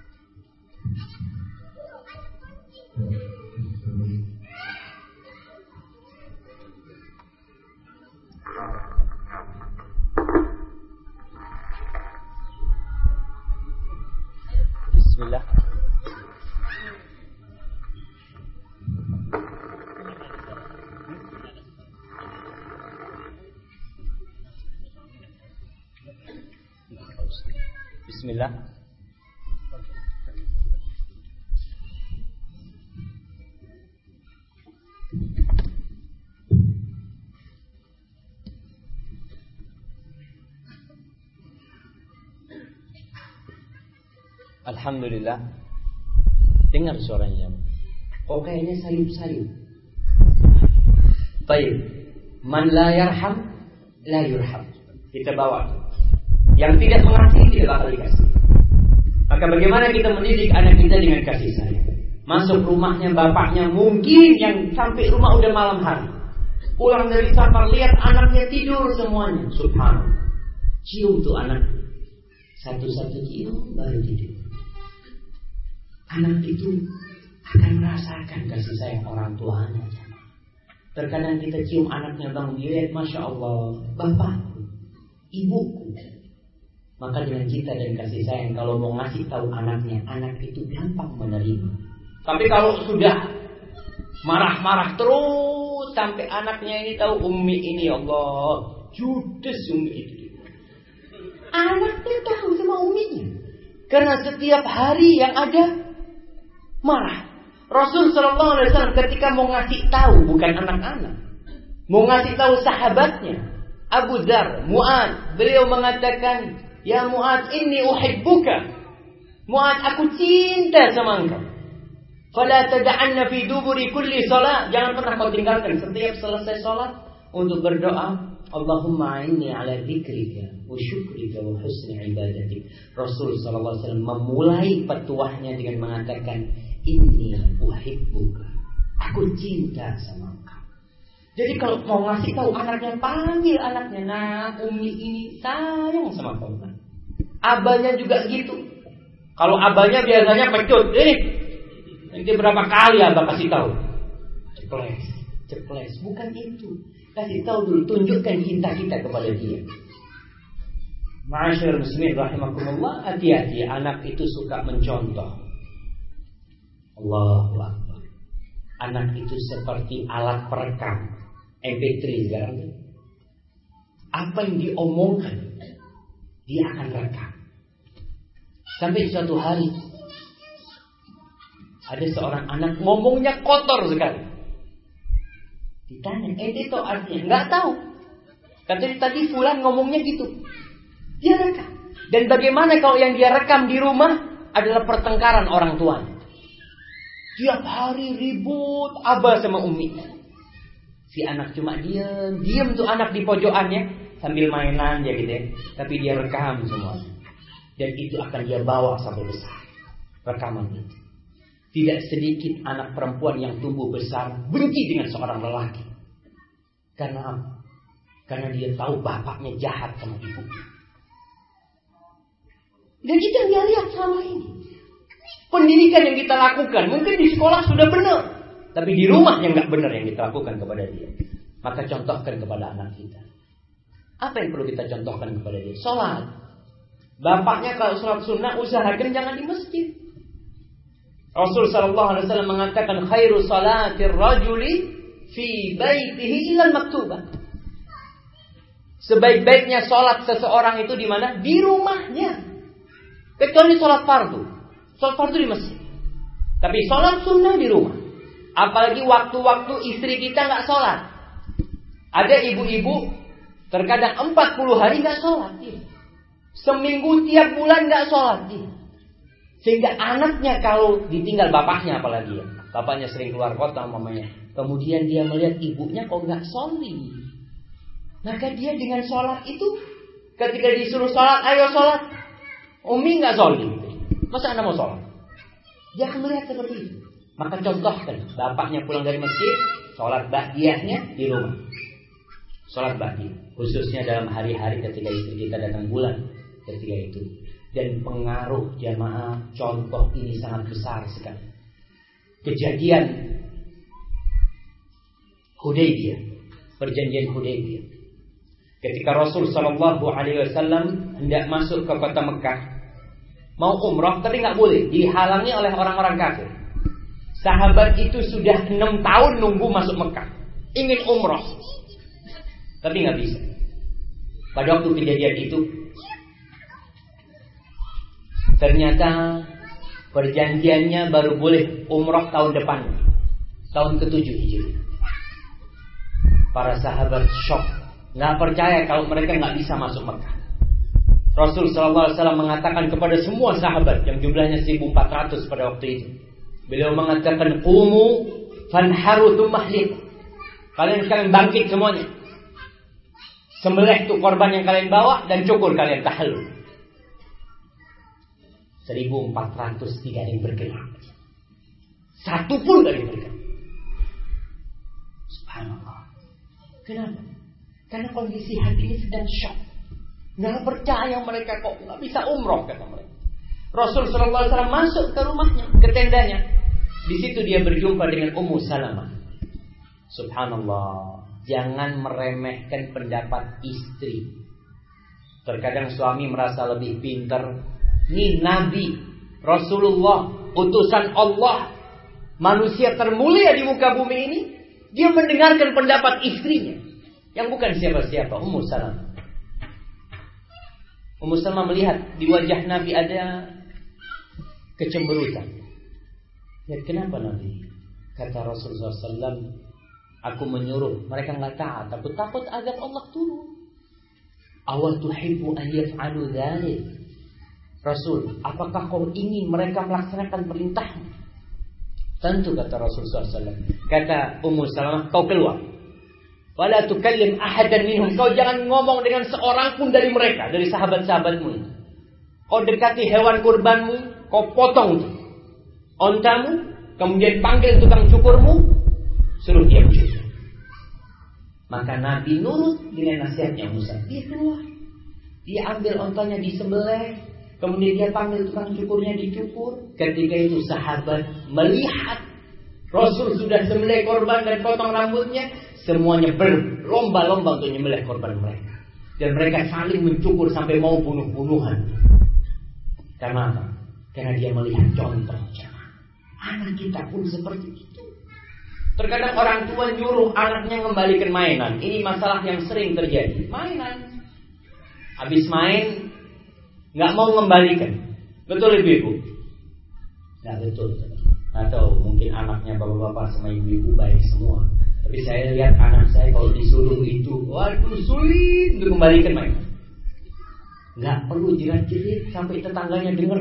Bismillah. Bismillah. Alhamdulillah. Dengar suaranya. Oh, kayaknya sayup-sayup. Baik. Man la yarham la yurham. Kita bawa. Yang tidak mengasihi tidak bakal dikasih. Maka bagaimana kita mendidik anak kita dengan kasih sayang? Masuk rumahnya bapaknya mungkin yang sampai rumah udah malam hari. Pulang dari safar lihat anaknya tidur semuanya. Subhanallah. Cium tuh anak. Satu-satu cium baru tidur. Anak itu akan merasakan kasih sayang orang tuanya. Terkadang kita cium anaknya bangun dilihat, Masya Allah, bapakku, ibuku. Maka dengan cinta dan kasih sayang, kalau mau ngasih tahu anaknya, anak itu gampang menerima. Tapi kalau sudah marah-marah terus sampai anaknya ini tahu, ummi ini Allah judes ummi itu. Anaknya tahu sama uminya. Karena setiap hari yang ada marah. Rasul Shallallahu Alaihi Wasallam ketika mau ngasih tahu, bukan anak-anak, mau ngasih tahu sahabatnya Abu Dzar, Mu'adz, beliau mengatakan, ya Mu'adz, inni uhibbuka. Mu'adz, aku cinta sama engkau. Fala tada'anna fi duburi kulli salat. Jangan pernah kau tinggalkan setiap selesai salat untuk berdoa, Allahumma inni ala dzikrika wa syukrika wa husni ibadatik. Rasul sallallahu alaihi wasallam memulai petuahnya dengan mengatakan, inni uhibbuka. Aku cinta sama engkau. Jadi kalau mau ngasih tahu anaknya, panggil anaknya, nah umi ini sayang sama kau. Abahnya juga gitu. Kalau abahnya biasanya pecut, eh nanti berapa kali abah kasih tahu? Ceples, ceples. Bukan itu. Kasih tahu dulu, tunjukkan cinta kita kepada dia. Ma'asyiral muslimin rahimakumullah, hati-hati, anak itu suka mencontoh. Allahu Akbar. Anak itu seperti alat perekam M P tiga sekarang. Apa yang diomongkan, dia akan rekam. Sampai suatu hari ada seorang anak ngomongnya kotor sekali. Ditanya, eh itu artinya nggak tahu. Katanya tadi fulan ngomongnya gitu. Dia rekam. Dan bagaimana kalau yang dia rekam di rumah adalah pertengkaran orang tuanya? Tiap hari ribut abah sama umi. Si anak cuma diam, diam tuh anak di pojokannya sambil mainan ya gitu ya. Tapi dia rekam semuanya. Dan itu akan dia bawa sampai besar. Rekaman itu. Tidak sedikit anak perempuan yang tumbuh besar benci dengan seorang lelaki. Karena apa? Karena dia tahu bapaknya jahat sama ibunya. Dan itu yang dia lihat selama ini. Pendidikan yang kita lakukan mungkin di sekolah sudah benar, tapi di rumah yang nggak benar yang kita lakukan kepada dia. Maka contohkan kepada anak kita. Apa yang perlu kita contohkan kepada dia? Sholat. Bapaknya kalau sholat sunnah usahakan jangan di masjid. Rasul sallallahu alaihi wasallam mengatakan khairu salatir rajuli fi baitihi illa maktubah. Sebaik-baiknya salat seseorang itu di mana? Di rumahnya. Kecuali salat fardu. Salat fardu di masjid. Tapi salat sunnah di rumah. Apalagi waktu-waktu istri kita enggak salat. Ada ibu-ibu terkadang empat puluh hari enggak salat. Seminggu tiap bulan enggak salat. Sehingga anaknya kalau ditinggal bapaknya apalagi ya. Bapaknya sering keluar kota mamanya. Kemudian dia melihat ibunya kok gak sholi. Maka dia dengan sholat itu, ketika disuruh sholat, ayo sholat. Umi gak sholi. Masa anda mau sholat? Dia akan melihat seperti itu. Maka contohkan, bapaknya pulang dari masjid, sholat ba'diyahnya di rumah. Sholat ba'diyah. Khususnya dalam hari-hari ketika istri kita datang bulan. Ketika itu. Dan pengaruh jamaah contoh ini sangat besar sekali. Kejadian Hudaybiyah, perjanjian Hudaybiyah. Ketika Rasul Shallallahu Alaihi Wasallam hendak masuk ke kota Mekah, mau umrah tapi nggak boleh, dihalangi oleh orang-orang kafir. Sahabat itu sudah enam tahun nunggu masuk Mekah, ingin umrah, tapi nggak bisa. Pada waktu kejadian itu, ternyata perjanjiannya baru boleh umrah tahun depan, tahun ketujuh Hijriah. Para sahabat shock, nggak percaya kalau mereka nggak bisa masuk Mekah. Rasul Sallallahu Alaihi Wasallam mengatakan kepada semua sahabat yang jumlahnya seribu empat ratus pada waktu itu, beliau mengatakan, "Qumu fanharu tsumma hliq." Kalian sekarang bangkit semuanya, sembelih tuh korban yang kalian bawa dan cukur kalian tahallul. seribu empat ratus tidak ada yang bergerak. Satu pun dari mereka. Subhanallah. Kenapa? Karena kondisi hatinya sedang shock. Nggak percaya mereka kok nggak bisa umroh kata mereka. Rasul Sallallahu Alaihi Wasallam masuk ke rumahnya, ke tendanya. Di situ dia berjumpa dengan Ummu Salamah. Subhanallah. Jangan meremehkan pendapat istri. Terkadang suami merasa lebih pintar. Ini Nabi Rasulullah, utusan Allah, manusia termulia di muka bumi ini. Dia mendengarkan pendapat istrinya yang bukan siapa-siapa, Ummu Salamah. Ummu Salamah melihat di wajah Nabi ada kecemberutan. Ya, kenapa Nabi? Kata Rasulullah shallallahu alaihi wasallam, aku menyuruh mereka nggak taat, tapi takut azab Allah turun. Awa tuhibbu an yaf'alu dzalik? Rasul, apakah kau ingin mereka melaksanakan perintahmu? Tentu, kata Rasulullah shallallahu alaihi wasallam. Kata Ummu Salamah, kau keluar. Wala tukallim ahadan minhum. Kau jangan ngomong dengan seorang pun dari mereka, dari sahabat-sahabatmu. Kau dekati hewan kurbanmu, kau potong itu ontamu, kemudian panggil tukang cukurmu, suruh dia mencukur. Maka Nabi nurut dengan nasihatnya Musa. Dia keluar, dia ambil ontanya disembelih, kemudian dia panggil tukang cukurnya dicukur. Ketika itu sahabat melihat Rasul sudah sembelih korban dan potong rambutnya, semuanya berlomba-lomba untuk menyembelih korban mereka. Dan mereka saling mencukur sampai mau bunuh-bunuhan. Karena apa? Karena dia melihat contoh. Anak kita pun seperti itu. Terkadang orang tua nyuruh anaknya kembalikan mainan. Ini masalah yang sering terjadi. Mainan, habis main nggak mau kembalikan. Betul ibu-ibu? Nggak betul. Atau mungkin anaknya bapak-bapak sama ibu-ibu baik semua. Tapi saya lihat anak saya kalau disuruh itu, waduh sulit untuk kembalikan mainan. Nggak perlu jerat-jerit sampai tetangganya dengar.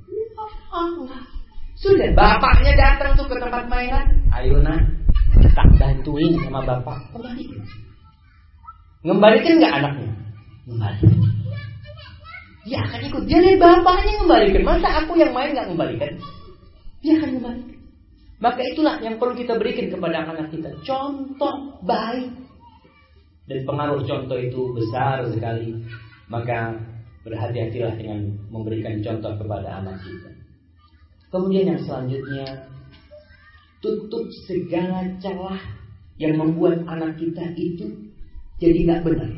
Sudah, bapaknya datang tuh ke tempat mainan. Ayo nak, tak bantuin sama bapak. Kembalikan. Ngembalikan nggak anaknya? Ngembalikan. Dia akan ikut. Dia lihat bapaknya ngembalikan. Masa aku yang main nggak ngembalikan? Dia akan ngembalikan. Maka itulah yang perlu kita berikan kepada anak kita. Contoh baik. Dan pengaruh contoh itu besar sekali. Maka berhati-hatilah dengan memberikan contoh kepada anak kita. Kemudian yang selanjutnya, tutup segala celah yang membuat anak kita itu jadi gak benar.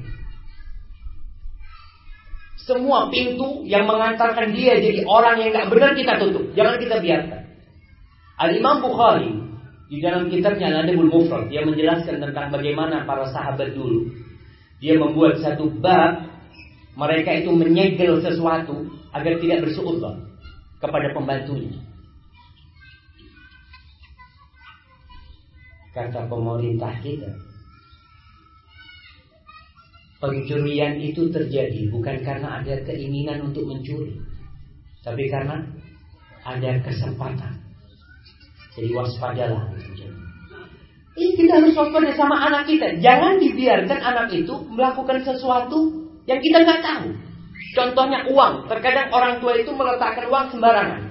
Semua pintu yang mengantarkan dia jadi orang yang gak benar kita tutup. Jangan kita biarkan. Al-Imam Bukhari di dalam kitabnya Al-Adabul Mufrad, dia menjelaskan tentang bagaimana para sahabat dulu. Dia membuat satu bab, mereka itu menyegel sesuatu agar tidak bersuudzon kepada pembantunya. Kata pemerintah kita, pencurian itu terjadi bukan karena ada keinginan untuk mencuri, tapi karena ada kesempatan. Jadi waspadalah. Ini kita harus waspada sama anak kita. Jangan dibiarkan anak itu melakukan sesuatu yang kita nggak tahu. Contohnya uang. Terkadang orang tua itu meletakkan uang sembarangan.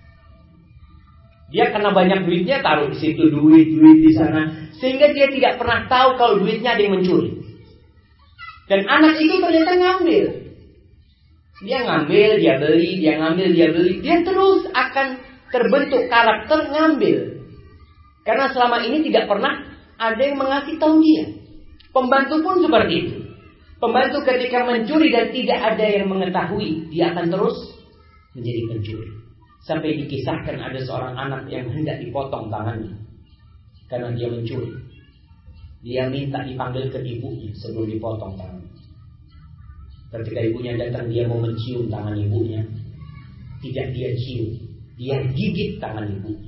Dia karena banyak duitnya taruh di situ duit, duit di sana, sehingga dia tidak pernah tahu kalau duitnya ada yang mencuri. Dan anak itu ternyata ngambil. Dia ngambil, dia beli, dia ngambil, dia beli. Dia terus akan terbentuk karakter ngambil. Karena selama ini tidak pernah ada yang mengasih tahu dia. Pembantu pun seperti itu. Pembantu ketika mencuri dan tidak ada yang mengetahui, dia akan terus menjadi pencuri. Sampai dikisahkan ada seorang anak yang hendak dipotong tangannya karena dia mencuri. Dia minta dipanggil ke ibunya sebelum dipotong tangannya. Ketika ibunya datang, dia mau mencium tangan ibunya. Tidak dia cium, dia gigit tangan ibunya.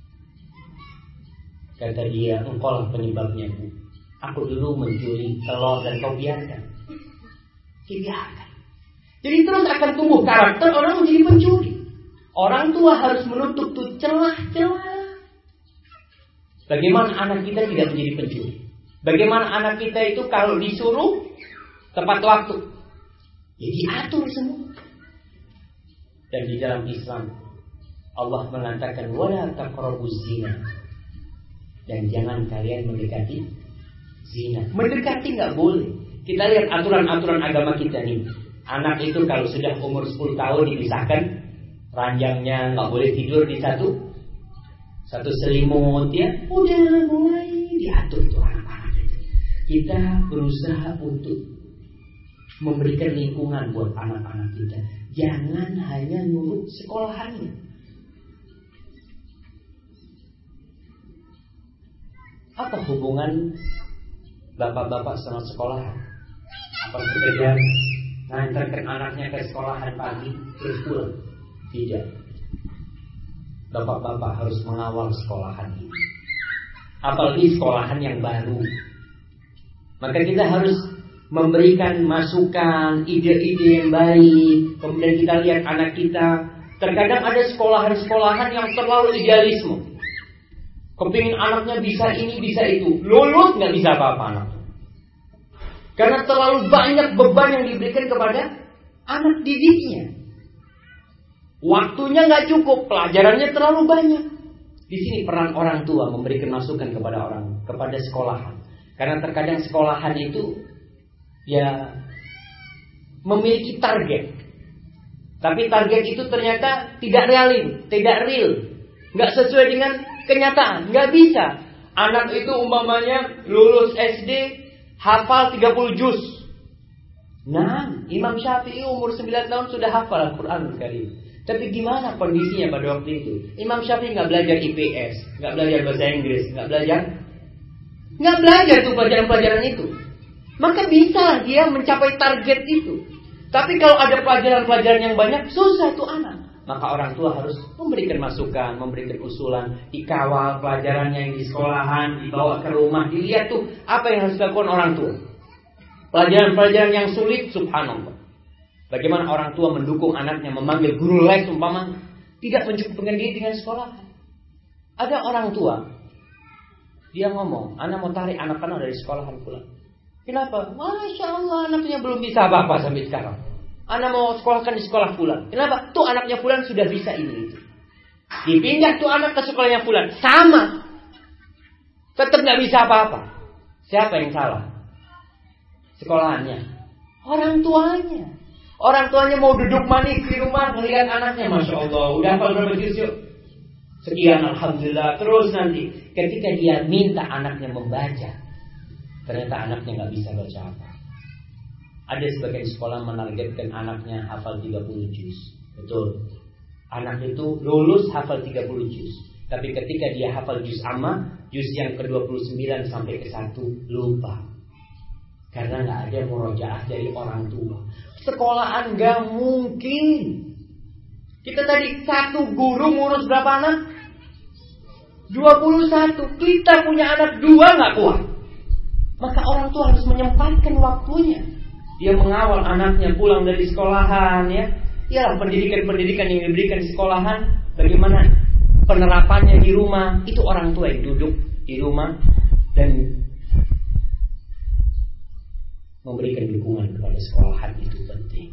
Kata dia, engkau lah penyebabnya, Bu. Aku dulu mencuri telur dan kau biarkan. Dibiarkan. Jadi terus akan tumbuh karakter orang menjadi pencuri. Orang tua harus menutup tuh celah-celah. Bagaimana anak kita tidak menjadi pencuri? Bagaimana anak kita itu kalau disuruh tepat waktu? Ya diatur semua. Dan di dalam Islam Allah mengatakan wala taqrabuz zina. Dan jangan kalian mendekati zina. Mendekati nggak boleh. Kita lihat aturan-aturan agama kita nih. Anak itu kalau sudah umur sepuluh tahun dipisahkan ranjangnya, nggak boleh tidur di satu satu selimut ya. Udah mulai diatur tuh anak-anak itu. Kita berusaha untuk memberikan lingkungan buat anak-anak kita. Jangan hanya nurut sekolahannya. Apa hubungan bapak-bapak sama sekolahan? Apa sekedar ngantarkan anaknya ke sekolahan pagi terus pulang. Tidak. Bapak-bapak harus mengawal sekolahan ini. Apalagi sekolahan yang baru. Maka kita harus memberikan masukan, ide-ide yang baik. Kemudian kita lihat anak kita. Terkadang ada sekolahan-sekolahan yang terlalu idealisme. Kepingin anaknya bisa ini, bisa itu. Lulus nggak bisa apa-apa anak. Karena terlalu banyak beban yang diberikan kepada anak didiknya. Waktunya nggak cukup, pelajarannya terlalu banyak. Di sini peran orang tua memberikan masukan kepada orang, kepada sekolahan. Karena terkadang sekolahan itu ya memiliki target, tapi target itu ternyata tidak realin, tidak real, nggak sesuai dengan kenyataan, nggak bisa. Anak itu umpamanya lulus S D hafal tiga puluh juz. Nah, Imam Syafi'i umur sembilan tahun sudah hafal Al-Quran Karim. Tapi gimana kondisinya pada waktu itu? Imam Syafi'i nggak belajar I P S, nggak belajar bahasa Inggris, nggak belajar, nggak belajar tuh pelajaran-pelajaran itu. Maka bisa dia mencapai target itu. Tapi kalau ada pelajaran-pelajaran yang banyak, susah tuh anak. Maka orang tua harus memberikan masukan, memberikan usulan, dikawal pelajarannya yang di sekolahan, dibawa ke rumah, dilihat tuh apa yang harus dilakukan orang tua. Pelajaran-pelajaran yang sulit, subhanallah. Bagaimana orang tua mendukung anaknya, memanggil guru les umpama, tidak mencukupkan diri dengan sekolah. Ada orang tua, dia ngomong, anak mau tarik anak-anak dari sekolahan pulang. Kenapa? Masya Allah, anaknya belum bisa apa-apa sampai sekarang. Anak mau sekolahkan di sekolah fulan. Kenapa? Tuh anaknya fulan sudah bisa ini itu. Dipindah tuh anak ke sekolahnya fulan, sama. Tetap nggak bisa apa-apa. Siapa yang salah? Sekolahannya. Orang tuanya. Orang tuanya mau duduk manis di rumah melihat anaknya, masya Allah, udah hafal berapa juz yuk? Sekian, alhamdulillah. Terus nanti ketika dia minta anaknya membaca, ternyata anaknya nggak bisa baca apa. Ada sebagian sekolah menargetkan anaknya hafal tiga puluh juz. Betul. Anak itu lulus hafal tiga puluh juz. Tapi ketika dia hafal juz amma, juz yang ke dua puluh sembilan sampai ke satu lupa. Karena nggak ada murojaah dari orang tua. Sekolahan nggak mungkin. Kita tadi satu guru ngurus berapa anak? dua puluh satu. Kita punya anak dua nggak kuat. Maka orang tua harus menyempatkan waktunya. Dia mengawal anaknya pulang dari sekolahan, ya. Ya, pendidikan-pendidikan yang diberikan di sekolahan, bagaimana penerapannya di rumah, itu orang tua yang duduk di rumah dan memberikan dukungan kepada sekolahan itu penting.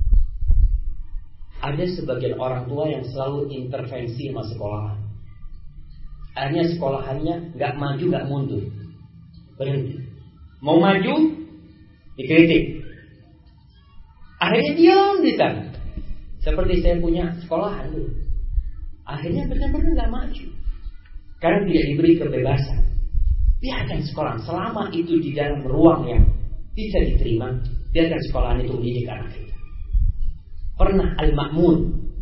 Ada sebagian orang tua yang selalu intervensi sama sekolahan. Akhirnya sekolahannya nggak maju, nggak mundur, berhenti. Mau maju, dikritik. Akhirnya diam di sana. Seperti saya punya sekolahan dulu. Akhirnya benar-benar nggak maju. Karena tidak diberi kebebasan. Biarkan sekolah selama itu di dalam ruang yang bisa diterima. Biarkan sekolahan itu mendidik anak kita. Pernah Al-Ma'mun,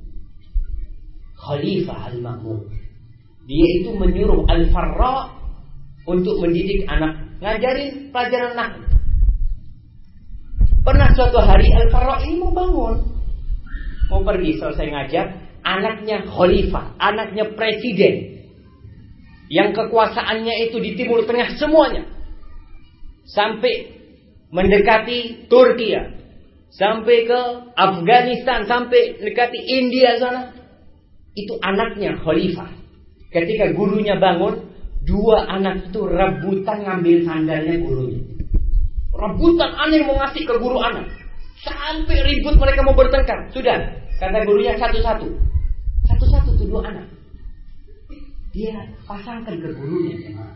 Khalifah Al-Ma'mun, dia itu menyuruh Al-Farra untuk mendidik anak, ngajarin pelajaran nahwu. Pernah suatu hari Al-Farra ini mau bangun, mau pergi, selesai ngajar, anaknya Khalifah, anaknya presiden, yang kekuasaannya itu di Timur Tengah semuanya, sampai mendekati Turki, sampai ke Afghanistan, sampai mendekati India sana. Itu anaknya Khalifah. Ketika gurunya bangun, dua anak itu rebutan ngambil sandalnya gurunya. Rebutan, aneh mau ngasih ke guru anak. Sampai ribut mereka mau bertengkar. Sudah, kata gurunya satu-satu. Satu-satu tuh dua anak. Dia pasangkan ke gurunya.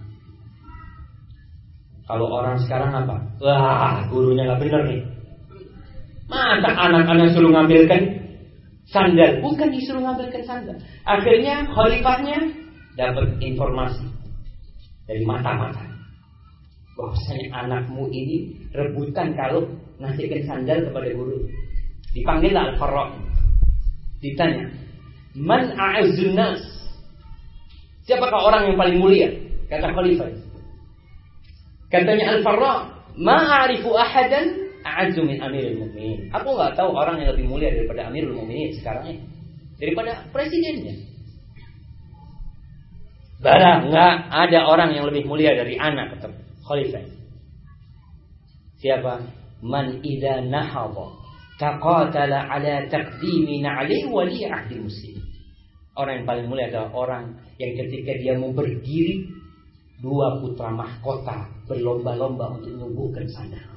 Kalau orang sekarang apa? Wah, gurunya gak bener nih. Masa anak-anak suruh ngambilkan sandal? Bukan disuruh ngambilkan sandal. Akhirnya khalifahnya dapat informasi dari mata-mata bahwasanya anakmu ini rebutan kalau ngasihkan sandal kepada guru. Dipanggillah Al-Farra. Ditanya, Man a'azzun nas? Siapakah orang yang paling mulia? Kata khalifah. Katanya Al-Farra, ma'arifu ahadan a'azzu min Amirul Mukminin. Aku nggak tahu orang yang lebih mulia daripada Amirul Mukminin sekarang ini, daripada presidennya. Barang nggak ada orang yang lebih mulia dari anak atau khalifah. Siapa? Man idza nahadha taqatala ala taqdimi na'li wali ahdi muslim. Orang yang paling mulia adalah orang yang ketika dia mau berdiri, dua putra mahkota berlomba-lomba untuk menumbuhkan sandal.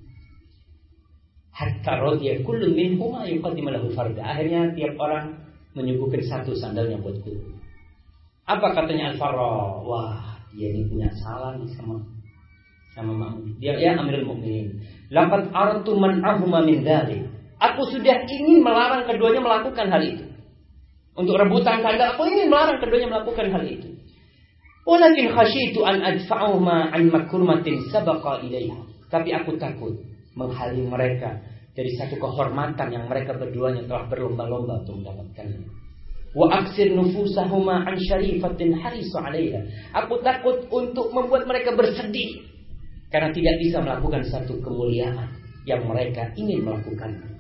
Hatta radiya kullu minhuma yuqaddimu lahu farda. Akhirnya tiap orang menyuguhkan satu sandalnya buat guru. Apa katanya Al-Farra? Wah, dia ini punya salah nih sama sama makmum. Dia ya Amirul Mukminin. Laqad aradtu man'ahuma min dzalik. Aku sudah ingin melarang keduanya melakukan hal itu. Untuk rebutan sandal, aku ingin melarang keduanya melakukan hal itu. Walakin khasyitu an adfa'uhuma an makrumatin sabaqa ilaiha. Tapi aku takut menghalangi mereka dari satu kehormatan yang mereka berduanya telah berlomba-lomba untuk mendapatkannya. Wa aksir nufusahuma an syarifatin harisu 'alaiha. Aku takut untuk membuat mereka bersedih karena tidak bisa melakukan satu kemuliaan yang mereka ingin melakukannya.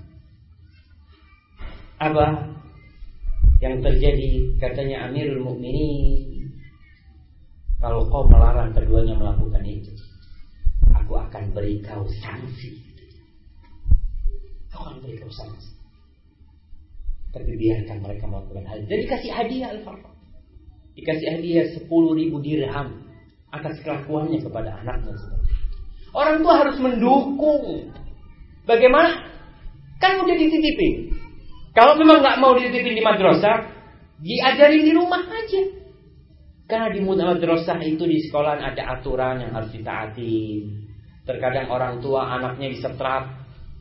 Apa yang terjadi? Katanya Amirul Mukminin, kalau kau melarang keduanya melakukan itu, aku akan beri kau sanksi. Aku akan beri kau sanksi. Tapi biarkan mereka melakukan hal. Jadi kasih hadiah Al-Farra. Dikasih hadiah sepuluh ribu dirham atas kelakuannya kepada anaknya. Orang tua harus mendukung. Bagaimana? Kan udah dititipin. Kalau memang nggak mau dititipin di madrasah, diajarin di rumah aja. Karena di madrasah itu di sekolah ada aturan yang harus ditaati. Terkadang orang tua anaknya disetrap,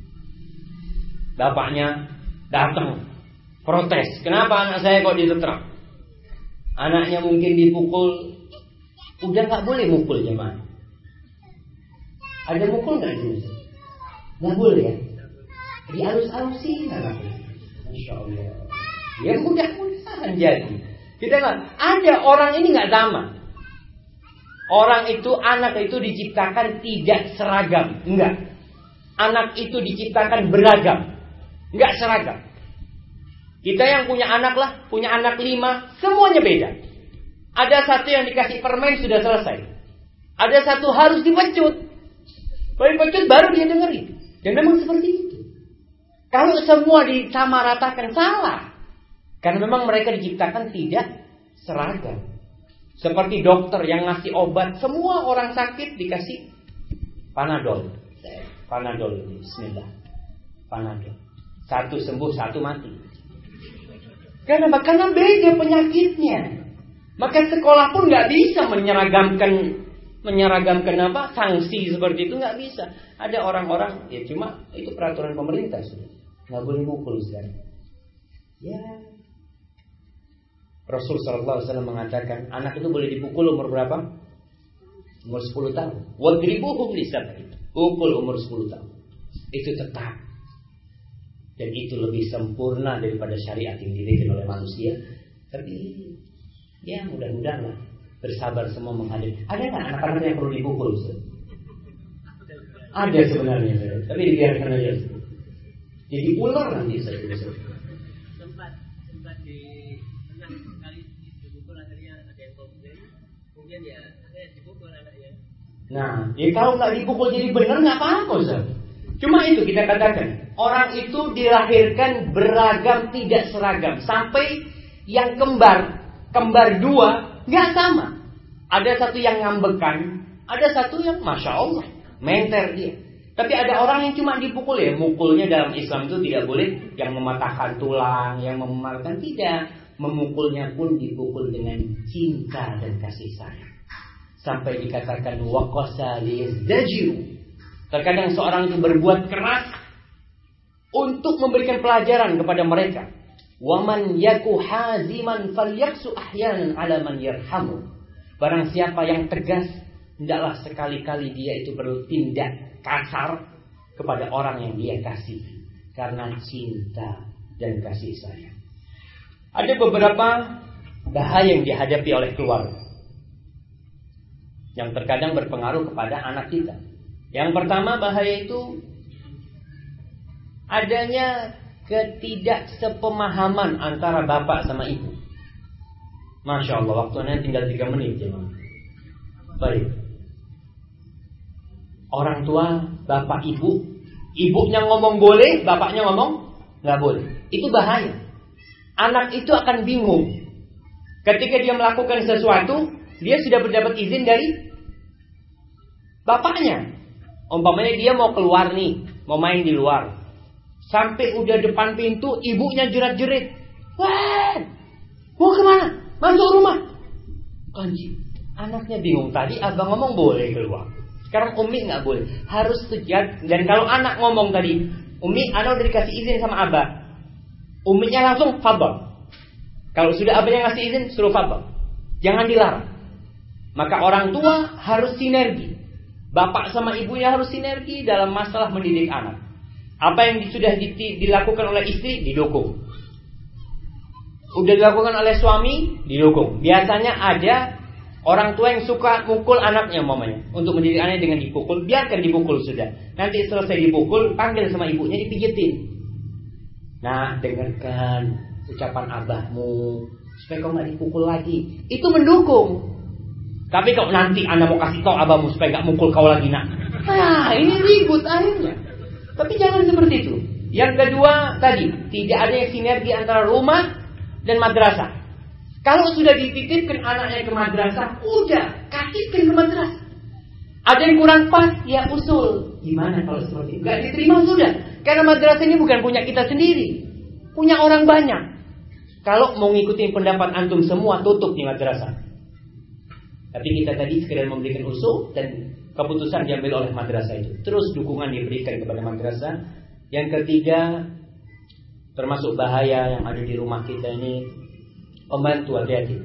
bapaknya datang protes, kenapa anak saya kok disetrap? Anaknya mungkin dipukul, udah nggak boleh mukul jemaah. Ada mukul nggak sih? Nggak boleh ya? Dialus-alusin anaknya. Masya Allah. Ya mudah-mudahan jadi. Kita nggak ada orang ini nggak sama. Orang itu anak itu diciptakan tidak seragam, enggak. Anak itu diciptakan beragam, enggak seragam. Kita yang punya anak lah, punya anak lima, semuanya beda. Ada satu yang dikasih permen sudah selesai. Ada satu harus dipecut. Kalau dipecut baru dia dengerin. Dan memang seperti itu. Kalau semua disamaratakan salah. Karena memang mereka diciptakan tidak seragam. Seperti dokter yang ngasih obat, semua orang sakit dikasih Panadol. Panadol ini, bismillah. Panadol. Satu sembuh, satu mati. Kenapa? Karena beda penyakitnya. Maka sekolah pun nggak bisa menyeragamkan menyeragamkan apa sanksi seperti itu, nggak bisa. Ada orang-orang ya cuma itu peraturan pemerintah sudah nggak boleh mukul sekarang. Ya Rasul Shallallahu Alaihi Wasallam mengatakan anak itu boleh dipukul umur berapa? Umur sepuluh tahun. Wadribuhum lisab'in. Pukul umur sepuluh tahun. Itu tetap. Dan itu lebih sempurna daripada syariat yang dibikin oleh manusia. Tapi ya mudah-mudahan lah bersabar semua menghadapi. Ada nggak anak-anak yang perlu dipukul? Ustaz? Ada sebenarnya, tapi dibiarkan aja. Jadi ular nanti saya Ustaz. Sempat sempat di pernah sekali dipukul akhirnya ada yang komplain. Kemudian ya akhirnya dipukul anaknya. Nah, ya kalau nggak dipukul jadi benar nggak apa-apa Ustaz. Cuma itu kita katakan. Orang itu dilahirkan beragam tidak seragam. Sampai yang kembar, kembar dua, gak sama. Ada satu yang ngambekan, ada satu yang Masya Allah, menter dia. Tapi ada orang yang cuma dipukul ya. Mukulnya dalam Islam itu tidak boleh yang mematahkan tulang, yang memalukan, tidak. Memukulnya pun dipukul dengan cinta dan kasih sayang. Sampai dikatakan waqasa liyazdajiru. Terkadang seorang itu berbuat keras untuk memberikan pelajaran kepada mereka. Waman yaku haziman falyaksu ahyanan ala man yarhamu. Barang siapa yang tegas, hendaklah sekali-kali dia itu bertindak kasar kepada orang yang dia kasih karena cinta dan kasih sayang. Ada beberapa bahaya yang dihadapi oleh keluarga yang terkadang berpengaruh kepada anak kita. Yang pertama bahaya itu Adanya ketidaksepemahaman antara bapak sama ibu. Masya Allah, waktunya tinggal tiga menit ya. Baik. Orang tua, bapak, ibu, ibunya ngomong boleh, bapaknya ngomong nggak boleh. Itu bahaya. Anak itu akan bingung. Ketika dia melakukan sesuatu, dia sudah mendapat izin dari bapaknya. Umpamanya dia mau keluar nih, mau main di luar. Sampai udah depan pintu, ibunya jerat-jerit. Wah, mau kemana? Masuk rumah. Anjing, anaknya bingung. Tadi abang ngomong boleh keluar. Sekarang Umi nggak boleh. Harus sejak. Dan kalau anak ngomong tadi, Umi, anak udah dikasih izin sama abah. Uminya langsung fadhal. Kalau sudah abahnya ngasih izin, suruh fadhal. Jangan dilarang. Maka orang tua harus sinergi. Bapak sama ibunya harus sinergi dalam masalah mendidik anak. Apa yang sudah dilakukan oleh istri, didukung. Udah dilakukan oleh suami, didukung. Biasanya ada orang tua yang suka mukul anaknya mamanya. Untuk mendidik anaknya dengan dipukul, biarkan dipukul sudah. Nanti selesai dipukul, panggil sama ibunya, dipijitin. Nah, dengarkan ucapan abahmu supaya kau gak dipukul lagi. Itu mendukung. Tapi kalau nanti anda mau kasih tahu abahmu supaya gak mukul kau lagi nak. Nah, ini ribut akhirnya. Tapi jangan seperti itu. Yang kedua tadi, tidak ada yang sinergi antara rumah dan madrasah. Kalau sudah dititipkan anaknya ke madrasah, udah kasihkan ke madrasah. Ada yang kurang pas, ya usul. Gimana kalau seperti itu? Gak diterima sudah. Karena madrasah ini bukan punya kita sendiri, punya orang banyak. Kalau mau ngikutin pendapat antum semua, tutup di madrasah. Tapi kita tadi sekedar memberikan usul dan keputusan diambil oleh madrasah itu. Terus dukungan diberikan kepada madrasah. Yang ketiga, termasuk bahaya yang ada di rumah kita ini, pembantu, hati-hati.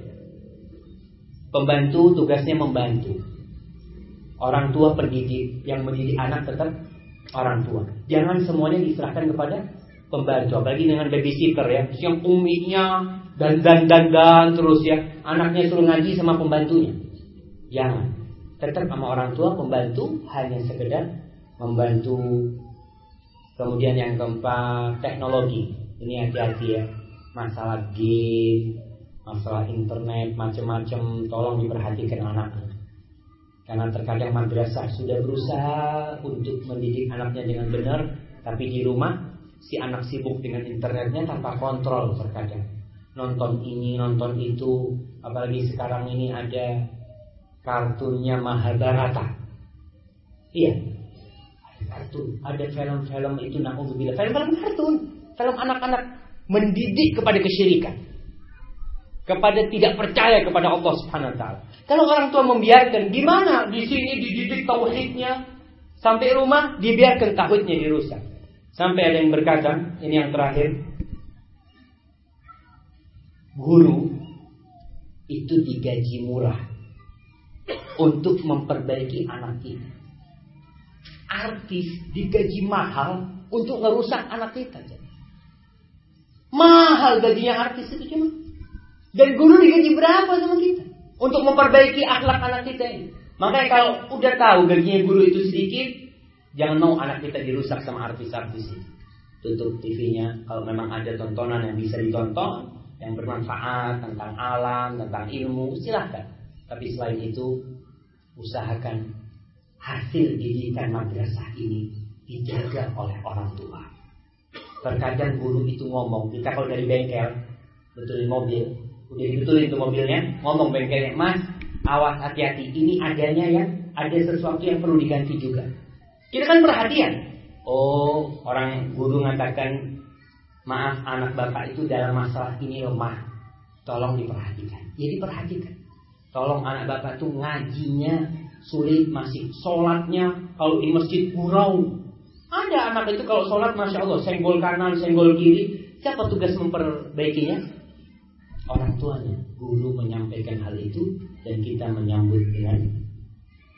Pembantu tugasnya membantu. Orang tua pendidik, yang mendidik anak tetap orang tua. Jangan semuanya diserahkan kepada pembantu. Apalagi dengan babysitter ya, yang uminya dan dan dan dan terus ya, anaknya suruh ngaji sama pembantunya. Jangan. Tetap sama orang tua, pembantu hanya sekedar membantu. Kemudian yang keempat, teknologi. Ini hati-hati ya. Masalah game, masalah internet, macam-macam, tolong diperhatikan anaknya. Karena terkadang madrasah sudah berusaha untuk mendidik anaknya dengan benar, tapi di rumah si anak sibuk dengan internetnya tanpa kontrol terkadang. Nonton ini, nonton itu. Apalagi sekarang ini ada kartunnya Mahabharata. Iya, ada kartun, ada film-film itu, na'udzubillah, film-film kartun, film anak-anak mendidik kepada kesyirikan, kepada tidak percaya kepada Allah Subhanahu wa taala. Kalau orang tua membiarkan, gimana? Di sini dididik tauhidnya, sampai rumah dibiarkan tauhidnya dirusak. Sampai ada yang berkata, ini yang terakhir, guru itu digaji murah untuk memperbaiki anak kita. Artis digaji mahal untuk ngerusak anak kita. Mahal gajinya artis itu cuma. Dan guru digaji berapa sama kita untuk memperbaiki akhlak anak kita ini. Makanya kalau udah tahu gajinya guru itu sedikit, jangan mau anak kita dirusak sama artis-artis itu. Tutup T V-nya. Kalau memang ada tontonan yang bisa ditonton, yang bermanfaat tentang alam, tentang ilmu, silahkan. Tapi selain itu, usahakan hasil didikan madrasah ini dijaga oleh orang tua. Terkadang guru itu ngomong, kita kalau dari bengkel betulin mobil, udah dibetulin itu mobilnya, ngomong bengkelnya, mas, awas hati-hati, ini adanya yang ada sesuatu yang perlu diganti juga. Kita kan perhatian. Oh, orang guru mengatakan, maaf anak bapak itu dalam masalah ini lemah, tolong diperhatikan. Ya diperhatikan. Tolong anak bapak itu ngajinya sulit, masih sholatnya kalau di masjid gurau. Ada anak itu kalau sholat masya Allah senggol kanan, senggol kiri. Siapa tugas memperbaikinya? Orang tuanya. Guru menyampaikan hal itu dan kita menyambut dengan